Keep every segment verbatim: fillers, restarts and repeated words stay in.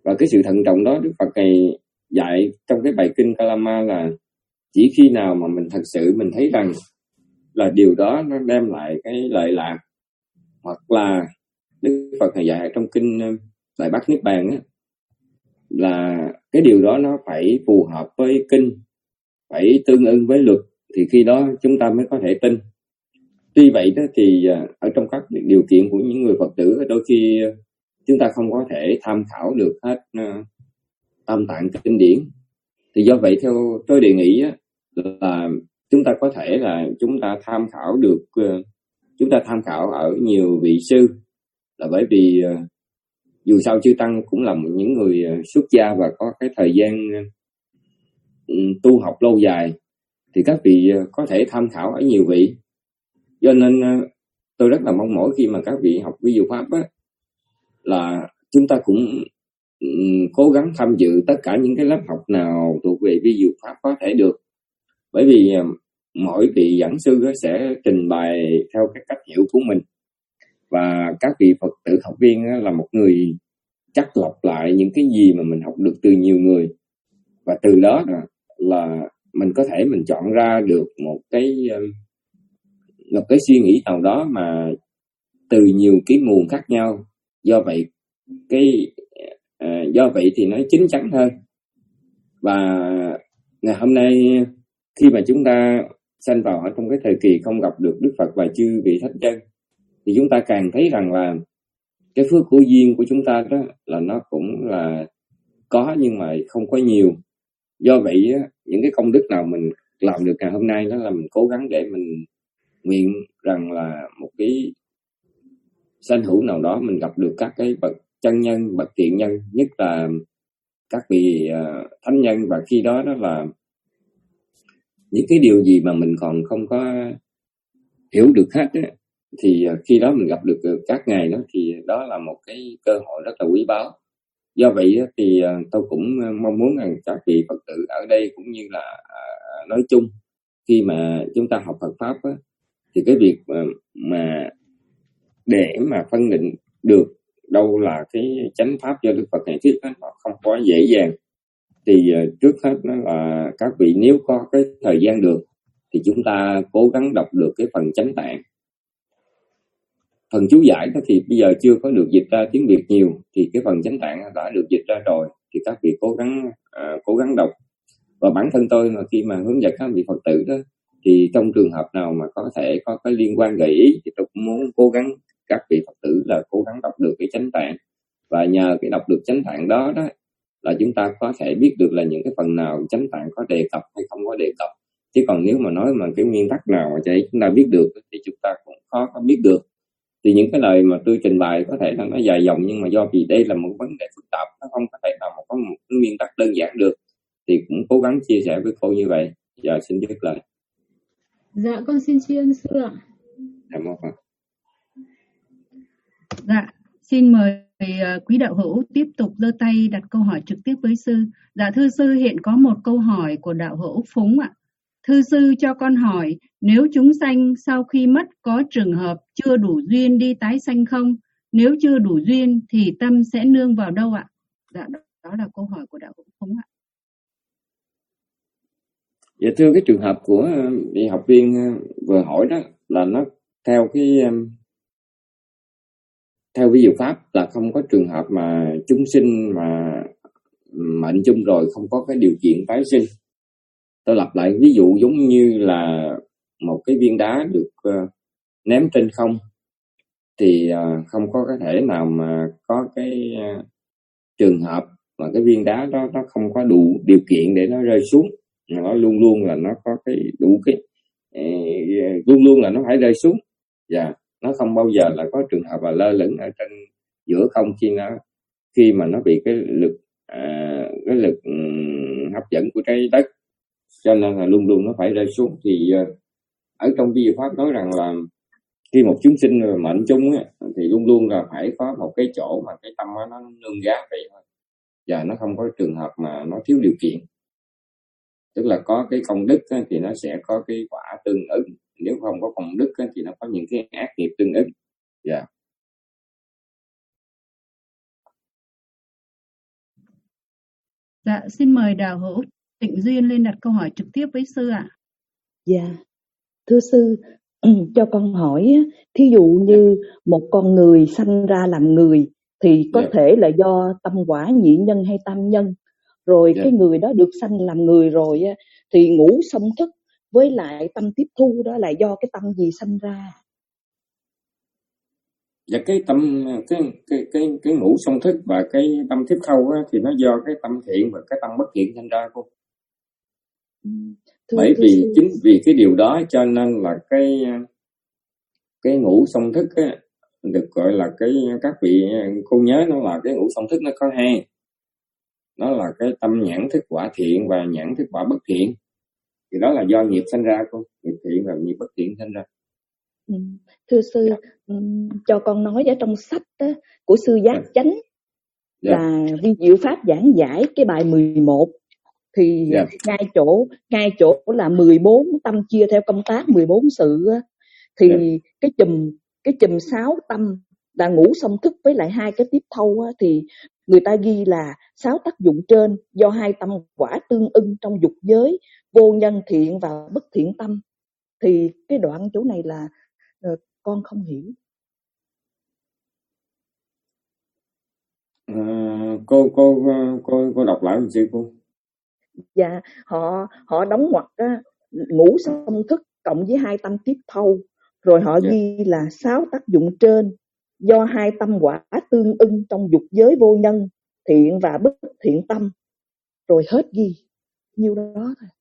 Và cái sự thận trọng đó Đức Phật này dạy trong cái bài kinh Kalama là chỉ khi nào mà mình thật sự mình thấy rằng là điều đó nó đem lại cái lợi lạc, hoặc là Đức Phật này dạy trong kinh Đại Bát Niết Bàn á, là cái điều đó nó phải phù hợp với kinh, phải tương ưng với luật, thì khi đó chúng ta mới có thể tin. Tuy vậy đó thì ở trong các điều kiện của những người Phật tử, đôi khi chúng ta không có thể tham khảo được hết uh, tam tạng kinh điển. Thì do vậy theo tôi đề nghị á, là chúng ta có thể là chúng ta tham khảo được uh, chúng ta tham khảo ở nhiều vị sư, là bởi vì uh, dù sao chư tăng cũng là những người uh, xuất gia và có cái thời gian uh, tu học lâu dài, thì các vị uh, có thể tham khảo ở nhiều vị. Do nên uh, tôi rất là mong mỏi khi mà các vị học vi diệu pháp á, là chúng ta cũng um, cố gắng tham dự tất cả những cái lớp học nào thuộc về vi diệu pháp có thể được. Bởi vì uh, mỗi vị giảng sư uh, sẽ trình bày theo cái cách hiểu của mình, và các vị Phật tử học viên uh, là một người chắc lọc lại những cái gì mà mình học được từ nhiều người, và từ đó uh, là mình có thể mình chọn ra được một cái uh, một cái suy nghĩ nào đó mà từ nhiều cái nguồn khác nhau. Do vậy cái à, do vậy thì nó chín chắn hơn. Và ngày hôm nay khi mà chúng ta sanh vào ở trong cái thời kỳ không gặp được Đức Phật và chư vị thánh chân, thì chúng ta càng thấy rằng là cái phước của duyên của chúng ta đó là nó cũng là có nhưng mà không có nhiều. Do vậy những cái công đức nào mình làm được ngày hôm nay đó là mình cố gắng để mình nguyện rằng là một cái sanh hữu nào đó mình gặp được các cái bậc chân nhân, bậc thiện nhân, nhất là các vị uh, thánh nhân, và khi đó đó là những cái điều gì mà mình còn không có hiểu được hết á, thì uh, khi đó mình gặp được uh, các ngài đó, thì đó là một cái cơ hội rất là quý báu. Do vậy uh, thì uh, tôi cũng uh, mong muốn rằng các vị Phật tử ở đây cũng như là uh, nói chung, khi mà chúng ta học Phật pháp á, thì cái việc mà, mà để mà phân định được đâu là cái chánh pháp do Đức Phật này thuyết đó, nó không quá dễ dàng. Thì uh, trước hết đó là các vị nếu có cái thời gian được thì chúng ta cố gắng đọc được cái phần chánh tạng. Phần chú giải đó thì bây giờ chưa có được dịch ra tiếng Việt nhiều, thì cái phần chánh tạng đã được dịch ra rồi, thì các vị cố gắng uh, cố gắng đọc. Và bản thân tôi mà khi mà hướng dẫn các vị Phật tử đó, thì trong trường hợp nào mà có thể có cái liên quan gợi ý, thì tôi cũng muốn cố gắng các vị Phật tử là cố gắng đọc được cái chánh tạng, và nhờ cái đọc được chánh tạng đó đó là chúng ta có thể biết được là những cái phần nào chánh tạng có đề cập hay không có đề cập. Chứ còn nếu mà nói mà cái nguyên tắc nào mà để chúng ta biết được thì chúng ta cũng khó có biết được. Thì những cái lời mà tôi trình bày có thể là nó dài dòng, nhưng mà do vì đây là một vấn đề phức tạp, nó không có thể nào mà có một cái nguyên tắc đơn giản được, thì cũng cố gắng chia sẻ với cô như vậy. Giờ xin dứt lời. Dạ con xin tri ân sư ạ. Cảm ơn. Dạ, xin mời uh, quý đạo hữu tiếp tục giơ tay đặt câu hỏi trực tiếp với sư. Dạ thưa sư, hiện có một câu hỏi của đạo hữu Phúng ạ. Thưa sư, cho con hỏi, nếu chúng sanh sau khi mất có trường hợp chưa đủ duyên đi tái sanh không? Nếu chưa đủ duyên thì tâm sẽ nương vào đâu ạ? Dạ, đó là câu hỏi của đạo hữu Phúng ạ. Dạ thưa, cái trường hợp của vị học viên vừa hỏi đó là nó theo cái theo ví dụ pháp là không có trường hợp mà chúng sinh mà mệnh chung rồi không có cái điều kiện tái sinh. Tôi lặp lại ví dụ giống như là một cái viên đá được uh, ném trên không, thì uh, không có cái thể nào mà có cái uh, trường hợp mà cái viên đá đó nó không có đủ điều kiện để nó rơi xuống. Nó luôn luôn là nó có cái đủ cái uh, luôn luôn là nó phải rơi xuống. Dạ, yeah. Nó không bao giờ là có trường hợp là lơ lửng ở trên giữa không khi nó khi mà nó bị cái lực à, cái lực um, hấp dẫn của trái đất, cho nên là luôn luôn nó phải rơi xuống. Thì uh, ở trong vi diệu pháp nói rằng là khi một chúng sinh mệnh chung á, thì luôn luôn là phải có một cái chỗ mà cái tâm nó nương gá vậy thôi, và nó không có trường hợp mà nó thiếu điều kiện. Tức là có cái công đức á, thì nó sẽ có cái quả tương ứng, nếu không có công đức á, thì nó có những cái ác nghiệp tương ứng. Dạ. Yeah. Dạ, xin mời đạo hữu Tịnh Duyên lên đặt câu hỏi trực tiếp với sư ạ. Dạ, thưa sư, cho con hỏi, thí dụ như một con người sanh ra làm người thì có Dạ. thể là do tâm quả nhị nhân hay tam nhân. Rồi Dạ. cái người đó được sanh làm người rồi thì ngũ song thức với lại tâm tiếp thu đó là do cái tâm gì sanh ra? Và cái tâm cái cái cái cái ngũ song thức và cái tâm tiếp khâu á, thì nó do cái tâm thiện và cái tâm bất thiện sinh ra cô. Thưa, Bởi thưa vì sư. chính vì cái điều đó cho nên là cái cái ngũ song thức á, được gọi là cái các vị cô nhớ nó là cái ngũ song thức nó có hai, nó là cái tâm nhãn thức quả thiện và nhãn thức quả bất thiện. Thì đó là do nghiệp sinh ra cô, nghiệp thiện và nghiệp bất thiện sinh ra. Ừ. Thưa sư, Dạ. um, cho con nói ở trong sách đó, của sư Giác Dạ. Chánh Dạ. là Vi Diệu Pháp giảng giải cái bài mười một thì Dạ. ngay chỗ ngay chỗ là mười bốn tâm chia theo công tác mười bốn sự á, thì Dạ. cái chùm cái chùm sáu tâm là ngũ song thức với lại hai cái tiếp thâu á, thì người ta ghi là sáu tác dụng trên do hai tâm quả tương ưng trong dục giới vô nhân thiện và bất thiện tâm. Thì cái đoạn chỗ này là uh, con không hiểu. À, cô cô cô cô đọc lại một xíu cô. Dạ, họ họ đóng ngoặc á, ngũ song thức cộng với hai tâm tiếp thâu, rồi họ Dạ. ghi là sáu tác dụng trên do hai tâm quả tương ưng trong dục giới vô nhân thiện và bất thiện tâm, rồi hết ghi nhiêu đó thôi.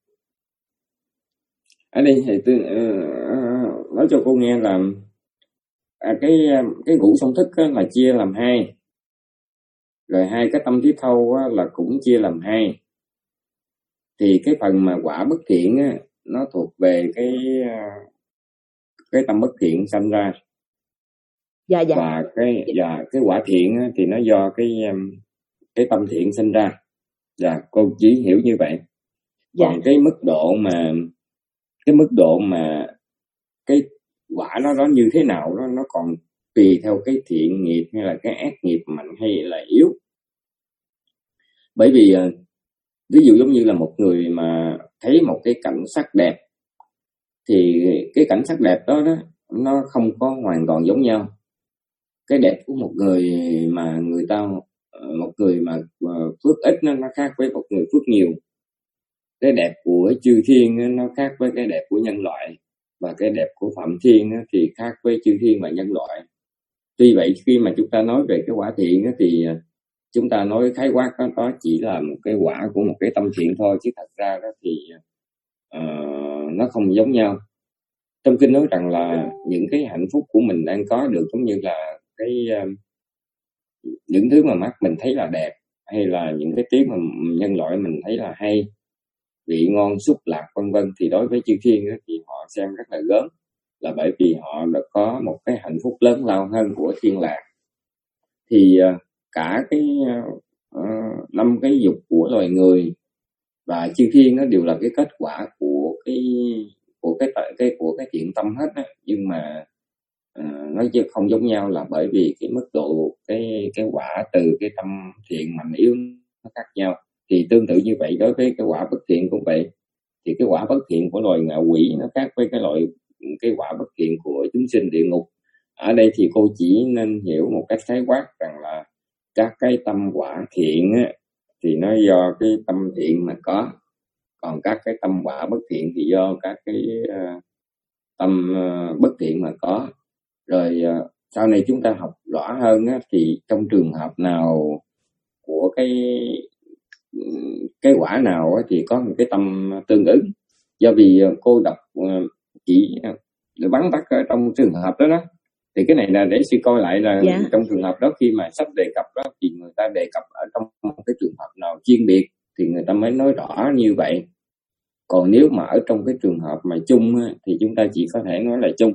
Ở đây thì tôi uh, nói cho cô nghe là à, cái cái ngũ song thức á, là chia làm hai, rồi hai cái tâm tiếp thâu á, là cũng chia làm hai. Thì cái phần mà quả bất thiện á, nó thuộc về cái cái tâm bất thiện sanh ra. Dạ dạ. Và cái và cái quả thiện á, thì nó do cái cái tâm thiện sinh ra. Dạ, cô chỉ hiểu như vậy. Còn Dạ. cái mức độ mà cái mức độ mà cái quả nó đó như thế nào đó nó còn tùy theo cái thiện nghiệp hay là cái ác nghiệp mạnh hay là yếu. Bởi vì ví dụ giống như là một người mà thấy một cái cảnh sắc đẹp thì cái cảnh sắc đẹp đó đó nó không có hoàn toàn giống nhau. Cái đẹp của một người mà người ta một người mà phước ít nó nó khác với một người phước nhiều. Cái đẹp của chư thiên nó khác với cái đẹp của nhân loại, và cái đẹp của Phạm Thiên thì khác với chư thiên và nhân loại. Tuy vậy khi mà chúng ta nói về cái quả thiện thì chúng ta nói khái quát đó, đó chỉ là một cái quả của một cái tâm thiện thôi, chứ thật ra đó thì uh, nó không giống nhau. Trong kinh nói rằng là những cái hạnh phúc của mình đang có được giống như là cái uh, những thứ mà mắt mình thấy là đẹp, hay là những cái tiếng mà nhân loại mình thấy là hay, vị ngon xúc lạc vân vân, thì đối với chư thiên thì họ xem rất là gớm, là bởi vì họ đã có một cái hạnh phúc lớn lao hơn của thiên lạc. Thì uh, cả cái năm uh, cái dục của loài người và chư thiên nó đều là cái kết quả của cái của cái cái của cái thiện tâm hết á. Nhưng mà uh, nó chứ không giống nhau là bởi vì cái mức độ cái cái quả từ cái tâm thiện mạnh yếu nó khác nhau. Thì tương tự như vậy đối với cái quả bất thiện cũng vậy. Thì cái quả bất thiện của loài ngạ quỷ nó khác với cái loại cái quả bất thiện của chúng sinh địa ngục. Ở đây thì cô chỉ nên hiểu một cách khái quát rằng là các cái tâm quả thiện á, thì nó do cái tâm thiện mà có, còn các cái tâm quả bất thiện thì do các cái uh, tâm uh, bất thiện mà có. Rồi uh, sau này chúng ta học rõ hơn á, thì trong trường hợp nào của cái cái quả nào á, thì có một cái tâm tương ứng. Do vì uh, cô đọc uh, chỉ uh, bắn tắt ở trong trường hợp đó đó, thì cái này là để suy coi lại là Dạ. trong trường hợp đó khi mà sách đề cập đó thì người ta đề cập ở trong một cái trường hợp nào chuyên biệt thì người ta mới nói rõ như vậy. Còn nếu mà ở trong cái trường hợp mà chung thì chúng ta chỉ có thể nói là chung.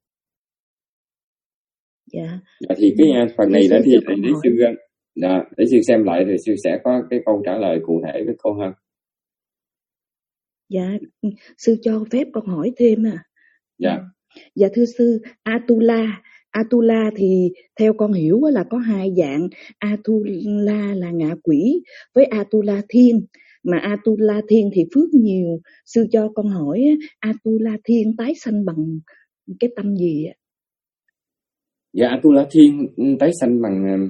Dạ. Dạ, thì cái phần này đã thì để, để sư dạ, để sư xem lại rồi sư sẽ có cái câu trả lời cụ thể với cô hơn. Dạ, sư cho phép con hỏi thêm à. Dạ. Dạ thưa sư, Atula, Atula thì theo con hiểu là có hai dạng. Atula là ngạ quỷ với Atula thiên. Mà Atula thiên thì phước nhiều. Sư cho con hỏi Atula thiên tái sanh bằng cái tâm gì ạ? Dạ, Atula thiên tái sanh bằng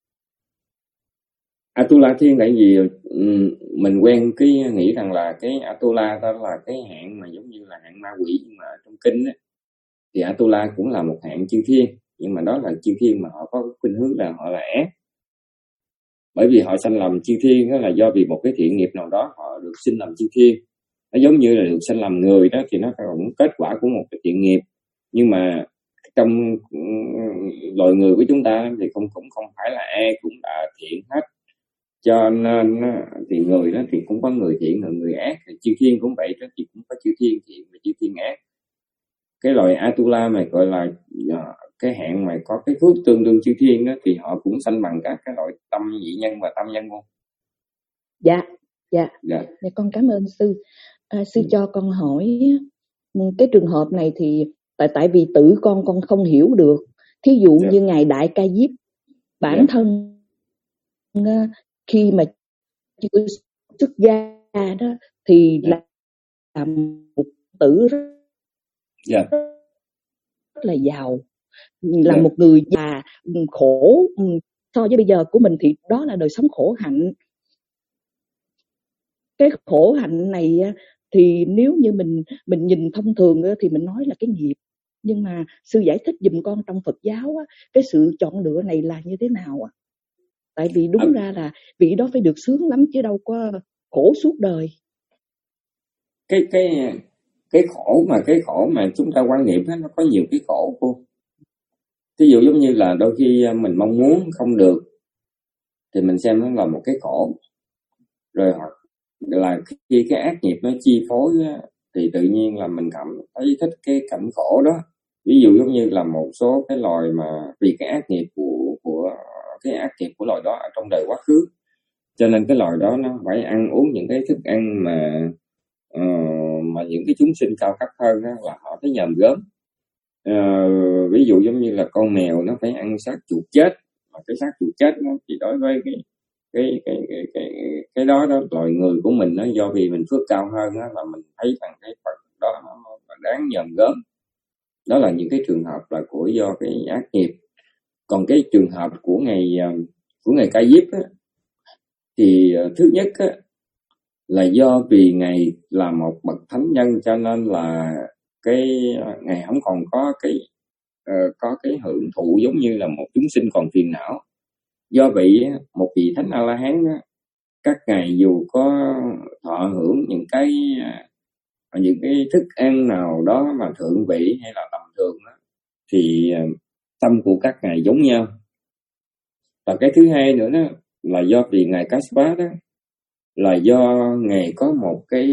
Atula thiên tại vì mình quen cái nghĩ rằng là cái Atula đó là cái hạng mà giống như là hạng ma quỷ, nhưng mà trong kinh ấy, thì Atula cũng là một hạng chư thiên, nhưng mà đó là chư thiên mà họ có khuynh hướng là họ là ác, bởi vì họ sanh làm chư thiên đó là do vì một cái thiện nghiệp nào đó họ được sinh làm chư thiên. Nó giống như là được sinh làm người đó thì nó cũng kết quả của một cái thiện nghiệp, nhưng mà trong loài người của chúng ta thì không cũng không phải là ai cũng đã thiện hết, cho nên thì người đó thì cũng có người thiện và người ác, chư thiên cũng vậy đó, thì cũng có chư thiên thiện và chư thiên ác. Cái loài Atula mà gọi là cái hạng mà có cái phước tương đương chư thiên đó thì họ cũng sanh bằng các cái loại tâm dị nhân và tâm nhân luôn. Dạ, dạ. Dạ. Dạ con cảm ơn sư. À, sư ừ. cho con hỏi cái trường hợp này thì tại tại vì tự con con không hiểu được. Thí dụ dạ. như ngài Đại Ca Diếp bản dạ. thân khi mà chưa xuất gia đó thì dạ. là một tử rất, dạ. rất là giàu, là dạ. một người già khổ so với bây giờ của mình thì đó là đời sống khổ hạnh. Cái khổ hạnh này thì nếu như mình mình nhìn thông thường thì mình nói là cái nghiệp, nhưng mà sư giải thích giùm con trong Phật giáo cái sự chọn lựa này là như thế nào ạ? Tại vì đúng à, ra là vị đó phải được sướng lắm chứ đâu có khổ suốt đời. Cái cái cái khổ mà cái khổ mà chúng ta quan niệm nó có nhiều cái khổ cô. Ví dụ giống như là đôi khi mình mong muốn không được thì mình xem nó là một cái khổ. Rồi hoặc là khi cái ác nghiệp nó chi phối thì tự nhiên là mình cảm thấy thích cái cảnh khổ đó. Ví dụ giống như là một số cái loài mà vì cái ác nghiệp của của cái ác nghiệp của loài đó ở trong đời quá khứ, cho nên cái loài đó nó phải ăn uống những cái thức ăn mà uh, mà những cái chúng sinh cao cấp hơn đó, là họ thấy nhòm gớm. Uh, ví dụ giống như là con mèo nó phải ăn xác chuột chết, mà cái xác chuột chết nó chỉ đối với cái cái cái cái cái cái đó đó loài người của mình nó do vì mình phước cao hơn đó, là mình thấy rằng cái Phật đó nó đáng nhòm gớm. Đó là những cái trường hợp là của do cái ác nghiệp. Còn cái trường hợp của ngày của ngày Ca Diếp á, thì thứ nhất á, là do vì ngày là một bậc thánh nhân, cho nên là cái ngày không còn có cái uh, có cái hưởng thụ giống như là một chúng sinh còn phiền não. Do vậy một vị thánh A La Hán á, các ngài dù có thọ hưởng những cái những cái thức ăn nào đó mà thượng vị hay là tầm thường đó, thì tâm của các ngài giống nhau. Và cái thứ hai nữa đó là do vì ngài Kassapa đó là do ngài có một cái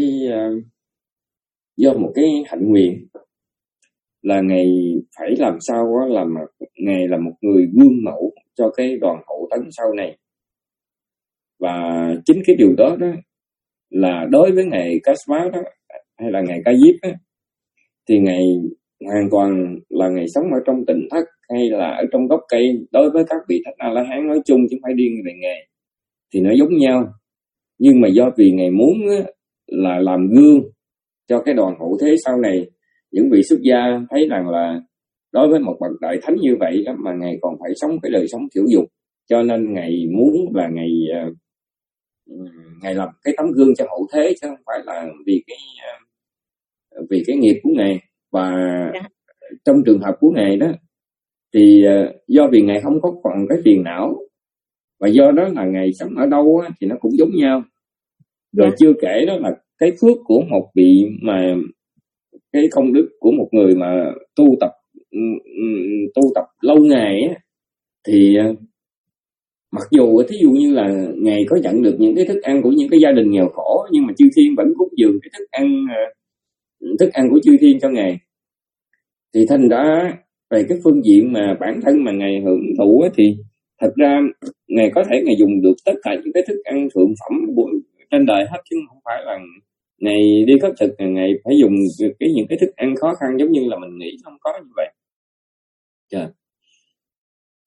do một cái hạnh nguyện là ngài phải làm sao đó là ngài là một người gương mẫu cho cái đoàn hậu tấn sau này. Và chính cái điều đó đó là đối với ngài Kassapa đó hay là ngài Ca Diếp á, thì ngài hoàn toàn là ngài sống ở trong tỉnh thất hay là ở trong gốc cây. Đối với các vị thánh A La Hán nói chung chứ không phải riêng về ngài thì nó giống nhau, nhưng mà do vì ngài muốn á, là làm gương cho cái đoàn hậu thế sau này, những vị xuất gia thấy rằng là đối với một bậc đại thánh như vậy đó, mà ngài còn phải sống cái đời sống thiểu dục, cho nên ngài muốn là ngài uh, ngài làm cái tấm gương cho hậu thế chứ không phải là vì cái uh, vì cái nghiệp của ngài. Và yeah. trong trường hợp của ngài đó thì uh, do vì ngài không có còn cái phiền não, và do đó là ngài sống ở đâu á, thì nó cũng giống nhau. Rồi yeah. chưa kể đó là cái phước của một vị mà cái công đức của một người mà tu tập tu tập lâu ngày á, thì mặc dù thí dụ như là ngài có nhận được những cái thức ăn của những cái gia đình nghèo khổ, nhưng mà chư thiên vẫn cúng dường cái thức ăn thức ăn của chư thiên cho ngài. Thì thành ra về cái phương diện mà bản thân mà ngài hưởng thụ á, thì thật ra ngài có thể ngài dùng được tất cả những cái thức ăn thượng phẩm của trên đời hết, chứ không phải là ngày đi khất thực ngày phải dùng cái những cái thức ăn khó khăn giống như là mình nghĩ, không có như vậy. Trời.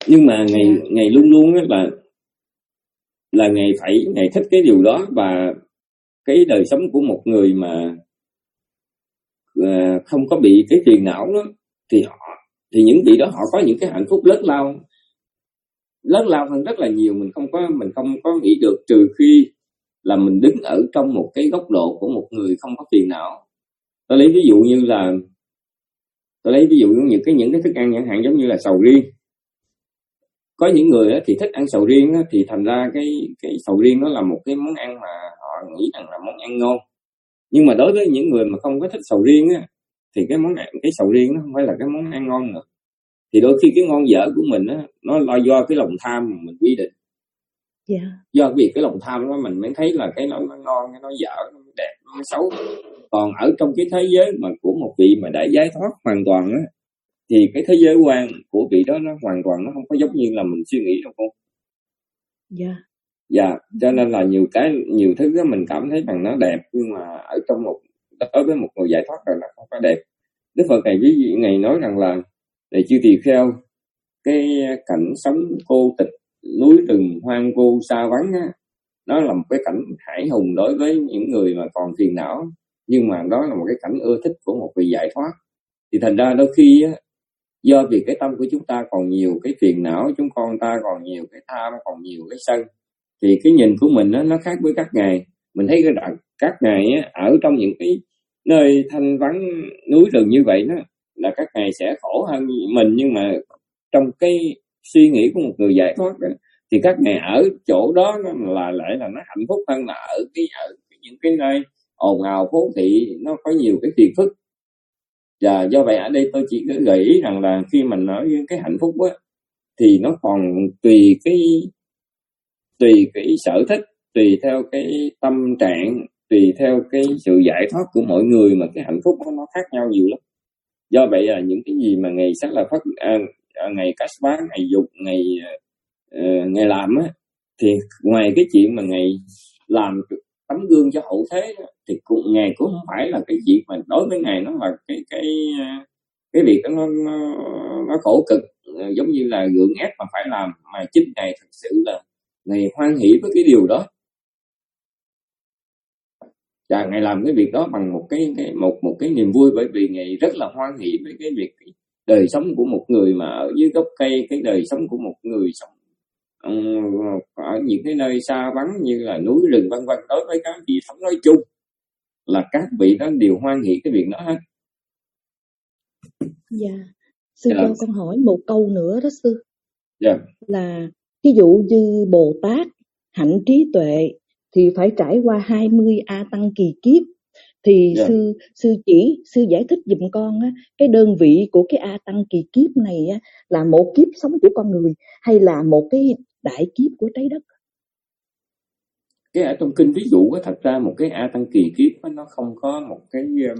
Nhưng mà ngày ngày luôn luôn á là là ngày phải ngày thích cái điều đó. Và cái đời sống của một người mà uh, không có bị cái phiền não đó, thì họ thì những vị đó họ có những cái hạnh phúc lớn lao lớn lao hơn rất là nhiều. Mình không có mình không có nghĩ được, trừ khi là mình đứng ở trong một cái góc độ của một người không có phiền não. Tôi lấy ví dụ như là tôi lấy ví dụ như những cái những cái thức ăn chẳng hạn giống như là sầu riêng. Có những người á, thì thích ăn sầu riêng á, thì thành ra cái cái sầu riêng nó là một cái món ăn mà họ nghĩ rằng là món ăn ngon. Nhưng mà đối với những người mà không có thích sầu riêng á, thì cái món ăn, cái sầu riêng nó không phải là cái món ăn ngon nữa. Thì đôi khi cái ngon dở của mình á, nó là do cái lòng tham mà mình quy định. Yeah. Do vì cái lòng tham đó mình mới thấy là cái nó, nó ngon, nó dở, nó đẹp, nó xấu. Còn ở trong cái thế giới mà của một vị mà đã giải thoát hoàn toàn á, thì cái thế giới quan của vị đó nó hoàn toàn nó không có giống như là mình suy nghĩ đâu cô. Dạ. Dạ, cho nên là nhiều cái nhiều thứ đó mình cảm thấy rằng nó đẹp, nhưng mà ở trong một đối với một người giải thoát rồi nó không có đẹp. Đức Phật này ví dụ ngày nói rằng là để chư tỳ kheo, cái cảnh sống cô tịch núi rừng hoang vu xa vắng á, nó là một cái cảnh hải hùng đối với những người mà còn phiền não, nhưng mà đó là một cái cảnh ưa thích của một vị giải thoát. Thì thành ra đôi khi á, do vì cái tâm của chúng ta còn nhiều cái phiền não, chúng con ta còn nhiều cái tham, còn nhiều cái sân, thì cái nhìn của mình á, nó khác với các ngài. Mình thấy cái đoạn các ngài á, ở trong những cái nơi thanh vắng núi rừng như vậy đó, là các ngài sẽ khổ hơn mình, nhưng mà trong cái suy nghĩ của một người giải thoát đó, thì các ngài ở chỗ đó nó là lại là nó hạnh phúc hơn là ở cái ở những cái nơi ồn ào phố thị, nó có nhiều cái phiền phức. Và do vậy ở đây tôi chỉ gợi ý rằng là khi mình nói cái hạnh phúc á, thì nó còn tùy cái tùy cái sở thích, tùy theo cái tâm trạng, tùy theo cái sự giải thoát của mỗi người mà cái hạnh phúc đó, nó khác nhau nhiều lắm. Do vậy là những cái gì mà ngày sắc là phát à, ngày cắt bán, ngày dục, ngày uh, ngày làm á, thì ngoài cái chuyện mà ngày làm tấm gương cho hậu thế đó, thì cũng ngày cũng không phải là cái chuyện mà đối với ngày nó là cái cái cái việc đó nó nó, nó khổ cực giống như là gượng ép mà phải làm, mà chính ngày thực sự là ngày hoan hỷ với cái điều đó. Và ngày làm cái việc đó bằng một cái, cái một một cái niềm vui, bởi vì ngày rất là hoan hỷ với cái việc cái đời sống của một người mà ở dưới gốc cây, cái đời sống của một người sống ở những cái nơi xa vắng như là núi rừng vân vân. Đối với các vị thống nói chung là các vị đó đều hoan hỷ cái việc đó hết. Dạ. Sư Dạ. cho con hỏi một câu nữa đó sư. Dạ. Là ví dụ như Bồ Tát hạnh trí tuệ thì phải trải qua hai mươi A Tăng kỳ kiếp. Thì yeah. sư sư chỉ sư giải thích giùm con á, cái đơn vị của cái A Tăng kỳ kiếp này á, là một kiếp sống của con người hay là một cái đại kiếp của trái đất? Cái ở trong kinh ví dụ á, thật ra một cái A Tăng kỳ kiếp á, nó không có một cái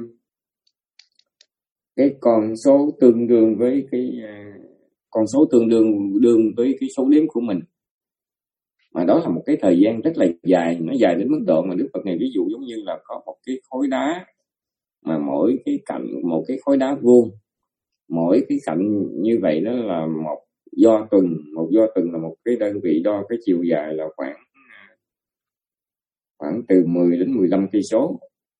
cái con số tương đương với cái con số tương đương đương với cái số đếm của mình, mà đó là một cái thời gian rất là dài. Nó dài đến mức độ mà Đức Phật này ví dụ giống như là có một cái khối đá, mà mỗi cái cạnh một cái khối đá vuông, mỗi cái cạnh như vậy đó là một do tuần, một do tuần là một cái đơn vị đo cái chiều dài là khoảng khoảng từ mười đến mười lăm cây số.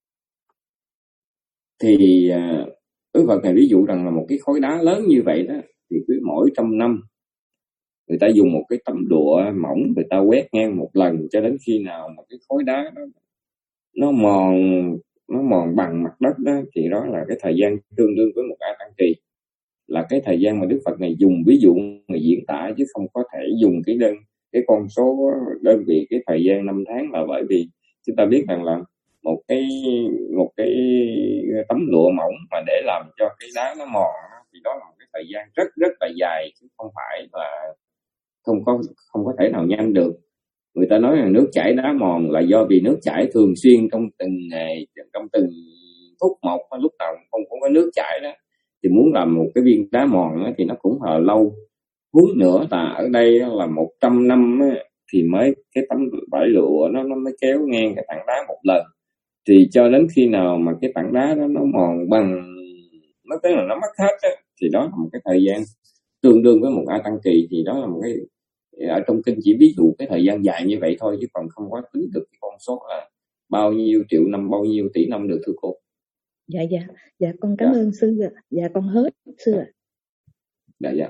Thì Đức Phật này ví dụ rằng là một cái khối đá lớn như vậy đó, thì cứ mỗi trăm năm người ta dùng một cái tấm lụa mỏng, người ta quét ngang một lần cho đến khi nào mà cái khối đá đó nó mòn nó mòn bằng mặt đất đó, thì đó là cái thời gian tương đương với một A Tăng kỳ, là cái thời gian mà Đức Phật này dùng ví dụ mà diễn tả, chứ không có thể dùng cái đơn cái con số đơn vị cái thời gian năm tháng, là bởi vì chúng ta biết rằng là một cái một cái tấm lụa mỏng mà để làm cho cái đá nó mòn thì đó là một cái thời gian rất rất là dài, chứ không phải là không có không có thể nào nhanh được. Người ta nói là nước chảy đá mòn là do vì nước chảy thường xuyên trong từng ngày, trong từng phút một, lúc nào không không có nước chảy đó, thì muốn làm một cái viên đá mòn đó, thì nó cũng hơi lâu. Huống nữa là ở đây là một trăm năm đó, thì mới cái tấm vải lụa nó nó mới kéo ngang cái tảng đá một lần, thì cho đến khi nào mà cái tảng đá đó nó mòn bằng, nó tức là nó mất hết đó, thì đó là một cái thời gian tương đương với một A Tăng Kỳ, thì đó là một cái, ở trong kinh chỉ ví dụ cái thời gian dài như vậy thôi, chứ còn không có tính được cái con số là bao nhiêu triệu năm, bao nhiêu tỷ năm được, thưa cô. Dạ dạ, dạ con cảm Dạ. ơn sư ạ. Dạ con hết sư ạ. Dạ dạ.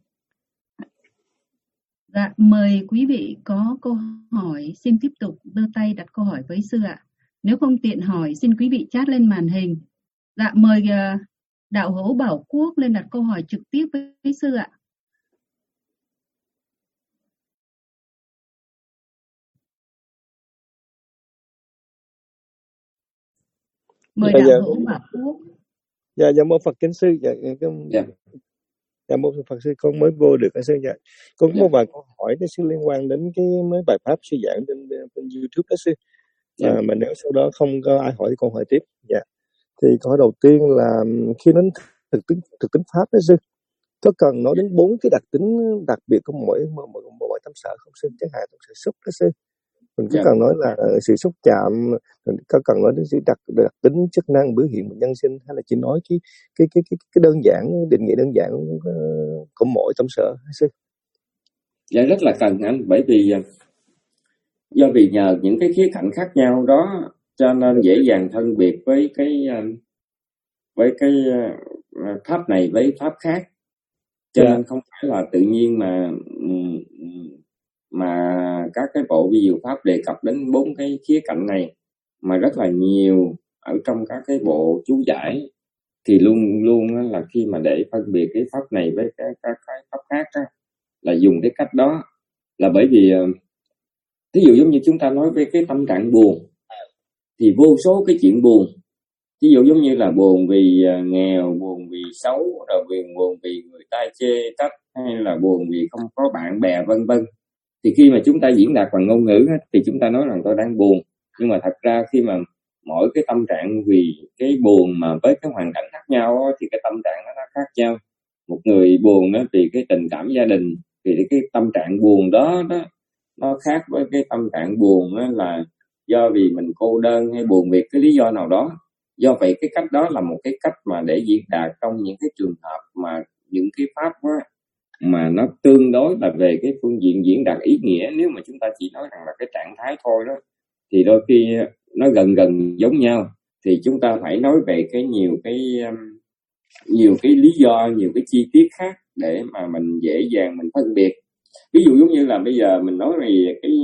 Dạ, mời quý vị có câu hỏi xin tiếp tục giơ tay đặt câu hỏi với sư ạ. Nếu không tiện hỏi, xin quý vị chat lên màn hình. Dạ, mời uh, đạo hữu Bảo Quốc lên đặt câu hỏi trực tiếp với, với sư ạ. Mời Dạ, đạo dạ. hữu Bảo Quốc. Dạ, dạ mô Phật kính sư. Dạ, dạ, dạ. Dạ. Dạ mô Phật sư, con mới vô được sư. Dạ. Con có Dạ. một vài câu hỏi cái sư liên quan đến cái mấy bài pháp sư giảng trên, trên YouTube đó sư. Dạ. À, mà nếu sau đó không có ai hỏi thì con hỏi tiếp. Dạ. Thì câu hỏi đầu tiên là khi đến thực tính thực tính pháp đó sư, có cần nói đến bốn cái đặc tính đặc biệt của mỗi mỗi mỗi, mỗi tâm sở không sư? Chẳng hạn trong sự xúc đó sư, mình có Dạ. cần nói là sự xúc chạm, có cần nói đến sự đặc đặc tính chức năng biểu hiện của nhân sinh, hay là chỉ nói cái cái cái cái, cái đơn giản, định nghĩa đơn giản của mỗi tâm sở sư? Dạ rất là cần anh, bởi vì do vì nhờ những cái khía cạnh khác nhau đó cho nên dễ dàng phân biệt với cái với cái pháp này với pháp khác, cho Dạ. nên không phải là tự nhiên mà mà các cái bộ vi diệu pháp đề cập đến bốn cái khía cạnh này, mà rất là nhiều ở trong các cái bộ chú giải thì luôn luôn là khi mà để phân biệt cái pháp này với các cái, cái pháp khác đó, là dùng cái cách đó, là bởi vì ví dụ giống như chúng ta nói về cái tâm trạng buồn thì vô số cái chuyện buồn, ví dụ giống như là buồn vì nghèo, buồn vì xấu, rồi buồn buồn vì người ta chê trách, hay là buồn vì không có bạn bè, vân vân. Thì khi mà chúng ta diễn đạt bằng ngôn ngữ thì chúng ta nói rằng tôi đang buồn, nhưng mà thật ra khi mà mỗi cái tâm trạng vì cái buồn mà với cái hoàn cảnh khác nhau thì cái tâm trạng nó khác nhau. Một người buồn vì cái tình cảm gia đình thì cái tâm trạng buồn đó, đó nó khác với cái tâm trạng buồn là do vì mình cô đơn hay buồn vì cái lý do nào đó. Do vậy cái cách đó là một cái cách mà để diễn đạt trong những cái trường hợp mà những cái pháp đó, mà nó tương đối là về cái phương diện diễn đạt ý nghĩa. Nếu mà chúng ta chỉ nói rằng là cái trạng thái thôi đó thì đôi khi nó gần gần giống nhau, thì chúng ta phải nói về cái nhiều cái nhiều cái lý do, nhiều cái chi tiết khác để mà mình dễ dàng mình phân biệt. Ví dụ giống như là bây giờ mình nói về cái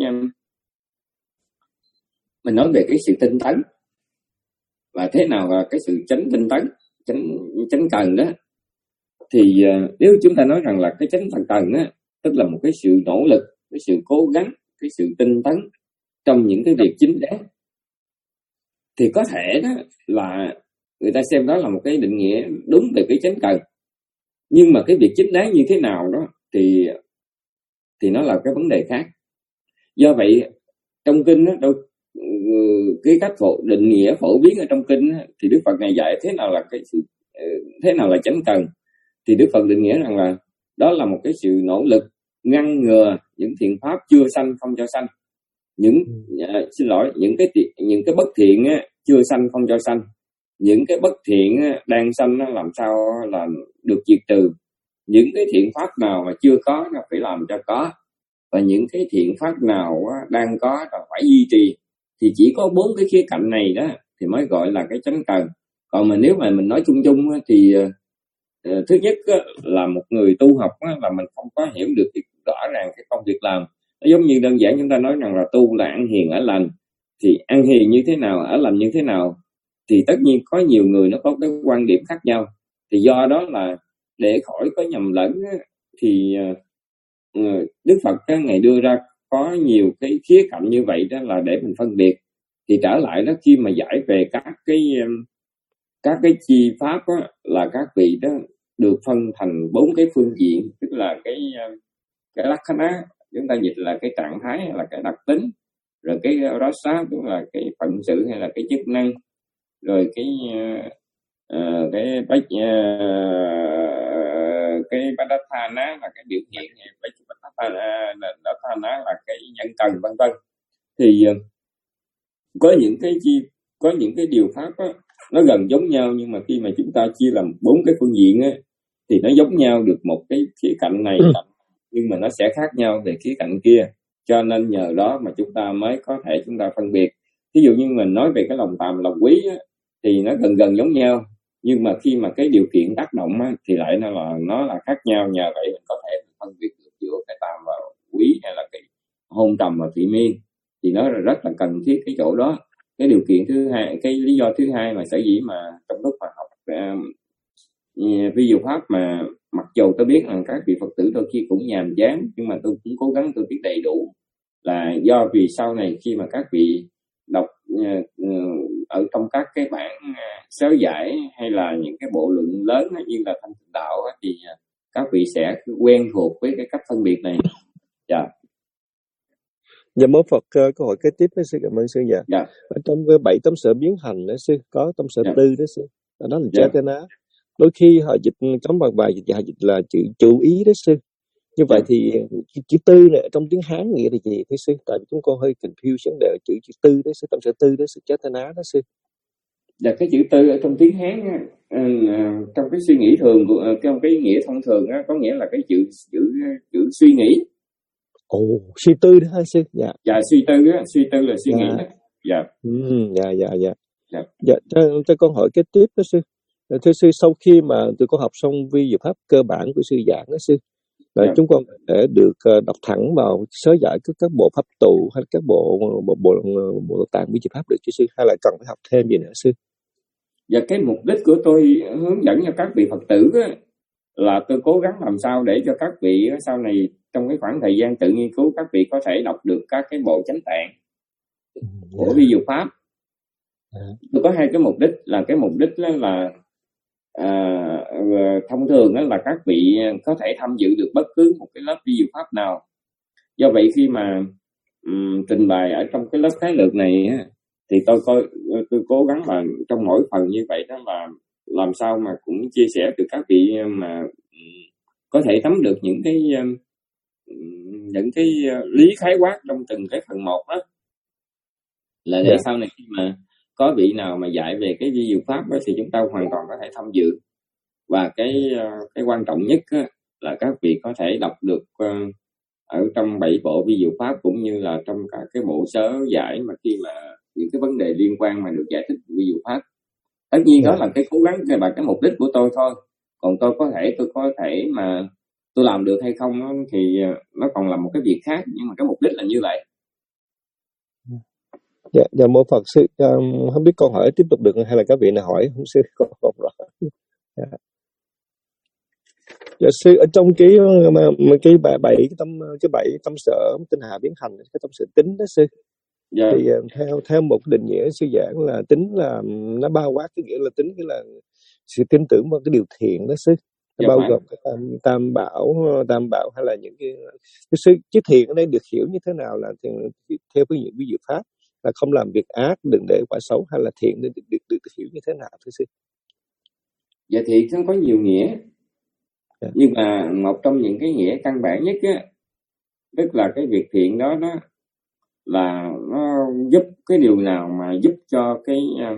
mình nói về cái sự tinh tấn, và thế nào là cái sự chánh tinh tấn, chánh chánh cần đó, thì uh, nếu chúng ta nói rằng là cái chánh thần cần á, tức là một cái sự nỗ lực, cái sự cố gắng, cái sự tinh tấn trong những cái việc chính đáng, thì có thể đó là người ta xem đó là một cái định nghĩa đúng về cái chánh cần. Nhưng mà cái việc chính đáng như thế nào đó thì thì nó là cái vấn đề khác. Do vậy trong kinh đó, đôi cái cách phổ định nghĩa phổ biến ở trong kinh đó, thì Đức Phật này dạy thế nào là cái sự thế nào là chánh cần, thì Đức Phật định nghĩa rằng là đó là một cái sự nỗ lực ngăn ngừa những thiện pháp chưa sanh không cho sanh, những uh, xin lỗi những cái những cái bất thiện á, chưa sanh không cho sanh, những cái bất thiện á, đang sanh á, làm sao là được diệt trừ, những cái thiện pháp nào mà chưa có là phải làm cho có, và những cái thiện pháp nào á, đang có là phải duy trì. Thì chỉ có bốn cái khía cạnh này đó thì mới gọi là cái chánh cần. Còn mà nếu mà mình nói chung chung á, thì uh, thứ nhất á, là một người tu học á, là mình không có hiểu được rõ ràng cái công việc làm. Nó giống như đơn giản chúng ta nói rằng là tu là ăn hiền ở lành, thì ăn hiền như thế nào, ở lành như thế nào, thì tất nhiên có nhiều người nó có cái quan điểm khác nhau. Thì do đó là để khỏi có nhầm lẫn á, thì uh, Đức Phật á, ngày đưa ra có nhiều cái khía cạnh như vậy đó là để mình phân biệt. Thì trở lại đó, khi mà giải về các cái các cái chi pháp đó, là các vị đó được phân thành bốn cái phương diện, tức là cái cái lakkhana, chúng ta dịch là cái trạng thái hay là cái đặc tính, rồi cái rasa tức là cái phận sự hay là cái chức năng, rồi cái uh, cái bách uh, cái badathana là cái biểu hiện, badathana là cái nhân cần, vân vân. Thì uh, có những cái chi có những cái điều pháp đó, nó gần giống nhau, nhưng mà khi mà chúng ta chia làm bốn cái phương diện á, thì nó giống nhau được một cái khía cạnh này, nhưng mà nó sẽ khác nhau về khía cạnh kia. Cho nên nhờ đó mà chúng ta mới có thể chúng ta phân biệt. Ví dụ như mình nói về cái lòng tham lòng quý á, thì nó gần gần giống nhau, nhưng mà khi mà cái điều kiện tác động á, thì lại nó là nó là khác nhau. Nhờ vậy mình có thể phân biệt được giữa cái tam và quý, hay là cái hôn trầm và thị miên, thì nó là rất là cần thiết cái chỗ đó. Cái điều kiện thứ hai, cái lý do thứ hai mà sở dĩ mà trong lúc mà học uh, vi diệu pháp, mà mặc dù tôi biết là các vị Phật tử đôi khi cũng nhàm chán, nhưng mà tôi cũng cố gắng tôi biết đầy đủ, là do vì sau này khi mà các vị đọc uh, uh, ở trong các cái bản uh, sớ giải hay là những cái bộ luận lớn như là Thanh Tịnh Đạo á, thì uh, các vị sẽ quen thuộc với cái cách phân biệt này. Dạ. Yeah. Dạ mô Phật, uh, câu hỏi kế tiếp đó sư, cảm ơn sư. Dạ. Yeah. Ở trong uh, bảy tâm sở biến hành đó sư, có tâm sở Yeah. tư đó sư, đó là Yeah. Chetana. Đôi khi họ dịch trong bằng bài dịch, họ dịch là chữ chú ý đó sư. Như vậy Yeah. thì chữ, chữ tư này trong tiếng Hán nghĩa là gì thưa sư? Tại vì chúng con hơi confuse vấn đề chữ chữ tư đó sư, tâm sở tư đó sư, Chetana đó sư. Dạ, cái chữ tư ở trong tiếng Hán á, uh, trong cái suy nghĩ thường của uh, trong cái nghĩa thông thường á, có nghĩa là cái chữ chữ chữ suy nghĩ. Ồ, suy tư đó hả sư? Dạ. Dạ, suy tư á, suy tư là suy Dạ. nghĩ đó. Dạ. Ừ, dạ dạ dạ. Dạ. Dạ, cho, cho con hỏi kế tiếp đó sư. Thưa sư, sau khi mà tụi con học xong vi diệu pháp cơ bản của sư giảng đó sư, là Dạ. chúng con để được uh, đọc thẳng vào sớ giải các các bộ pháp tụ hay các bộ bộ bộ, bộ tạng vi diệu pháp được chứ sư, hay là cần phải học thêm gì nữa sư? Và cái mục đích của tôi hướng dẫn cho các vị Phật tử á, là tôi cố gắng làm sao để cho các vị á, sau này trong cái khoảng thời gian tự nghiên cứu, các vị có thể đọc được các cái bộ chánh tạng của vi diệu pháp. Tôi có hai cái mục đích, là cái mục đích đó là à, thông thường đó là các vị có thể tham dự được bất cứ một cái lớp vi diệu pháp nào. Do vậy khi mà um, trình bày ở trong cái lớp khái lược này á, thì tôi coi tôi cố gắng là trong mỗi phần như vậy đó là làm sao mà cũng chia sẻ được các vị mà có thể nắm được những cái những cái lý khái quát trong từng cái phần một đó, là để yeah. sau này khi mà có vị nào mà dạy về cái vi diệu pháp đó, thì chúng ta hoàn toàn có thể tham dự. Và cái cái quan trọng nhất á, là các vị có thể đọc được uh, ở trong bảy bộ vi diệu pháp, cũng như là trong cả cái bộ sớ giải mà khi mà những cái vấn đề liên quan mà được giải thích vi diệu pháp. Tất nhiên yeah. đó là cái cố gắng và cái mục đích của tôi thôi. Còn tôi có thể tôi có thể mà tôi làm được hay không đó, thì nó còn là một cái việc khác, nhưng mà cái mục đích là như vậy. Dạ, dạ mô Phật sư, um, không biết câu hỏi tiếp tục được hay là các vị nào hỏi không sư? Không, không rõ. Dạ. Dạ sư, ở trong cái mà, cái bảy bảy cái tâm cái bảy tâm sở tinh hà biến hành, cái tâm sở tính đó sư. Dạ. Thì theo theo một định nghĩa sư giảng là tính là nó bao quát, cái nghĩa là tính cái là sự tin tưởng vào cái điều thiện đó sư. Nó dạ bao phải. Gồm cái tam, tam bảo tam bảo hay là những cái cái sư chứ thiện ở đây được hiểu như thế nào, là theo cái những ví dụ pháp là không làm việc ác, đừng để quả xấu, hay là thiện được, được, được, được hiểu như thế nào thưa sư? Dạ thiện nó có nhiều nghĩa, yeah. nhưng mà một trong những cái nghĩa căn bản nhất á, tức là cái việc thiện đó đó là nó giúp cái điều nào mà giúp cho cái uh,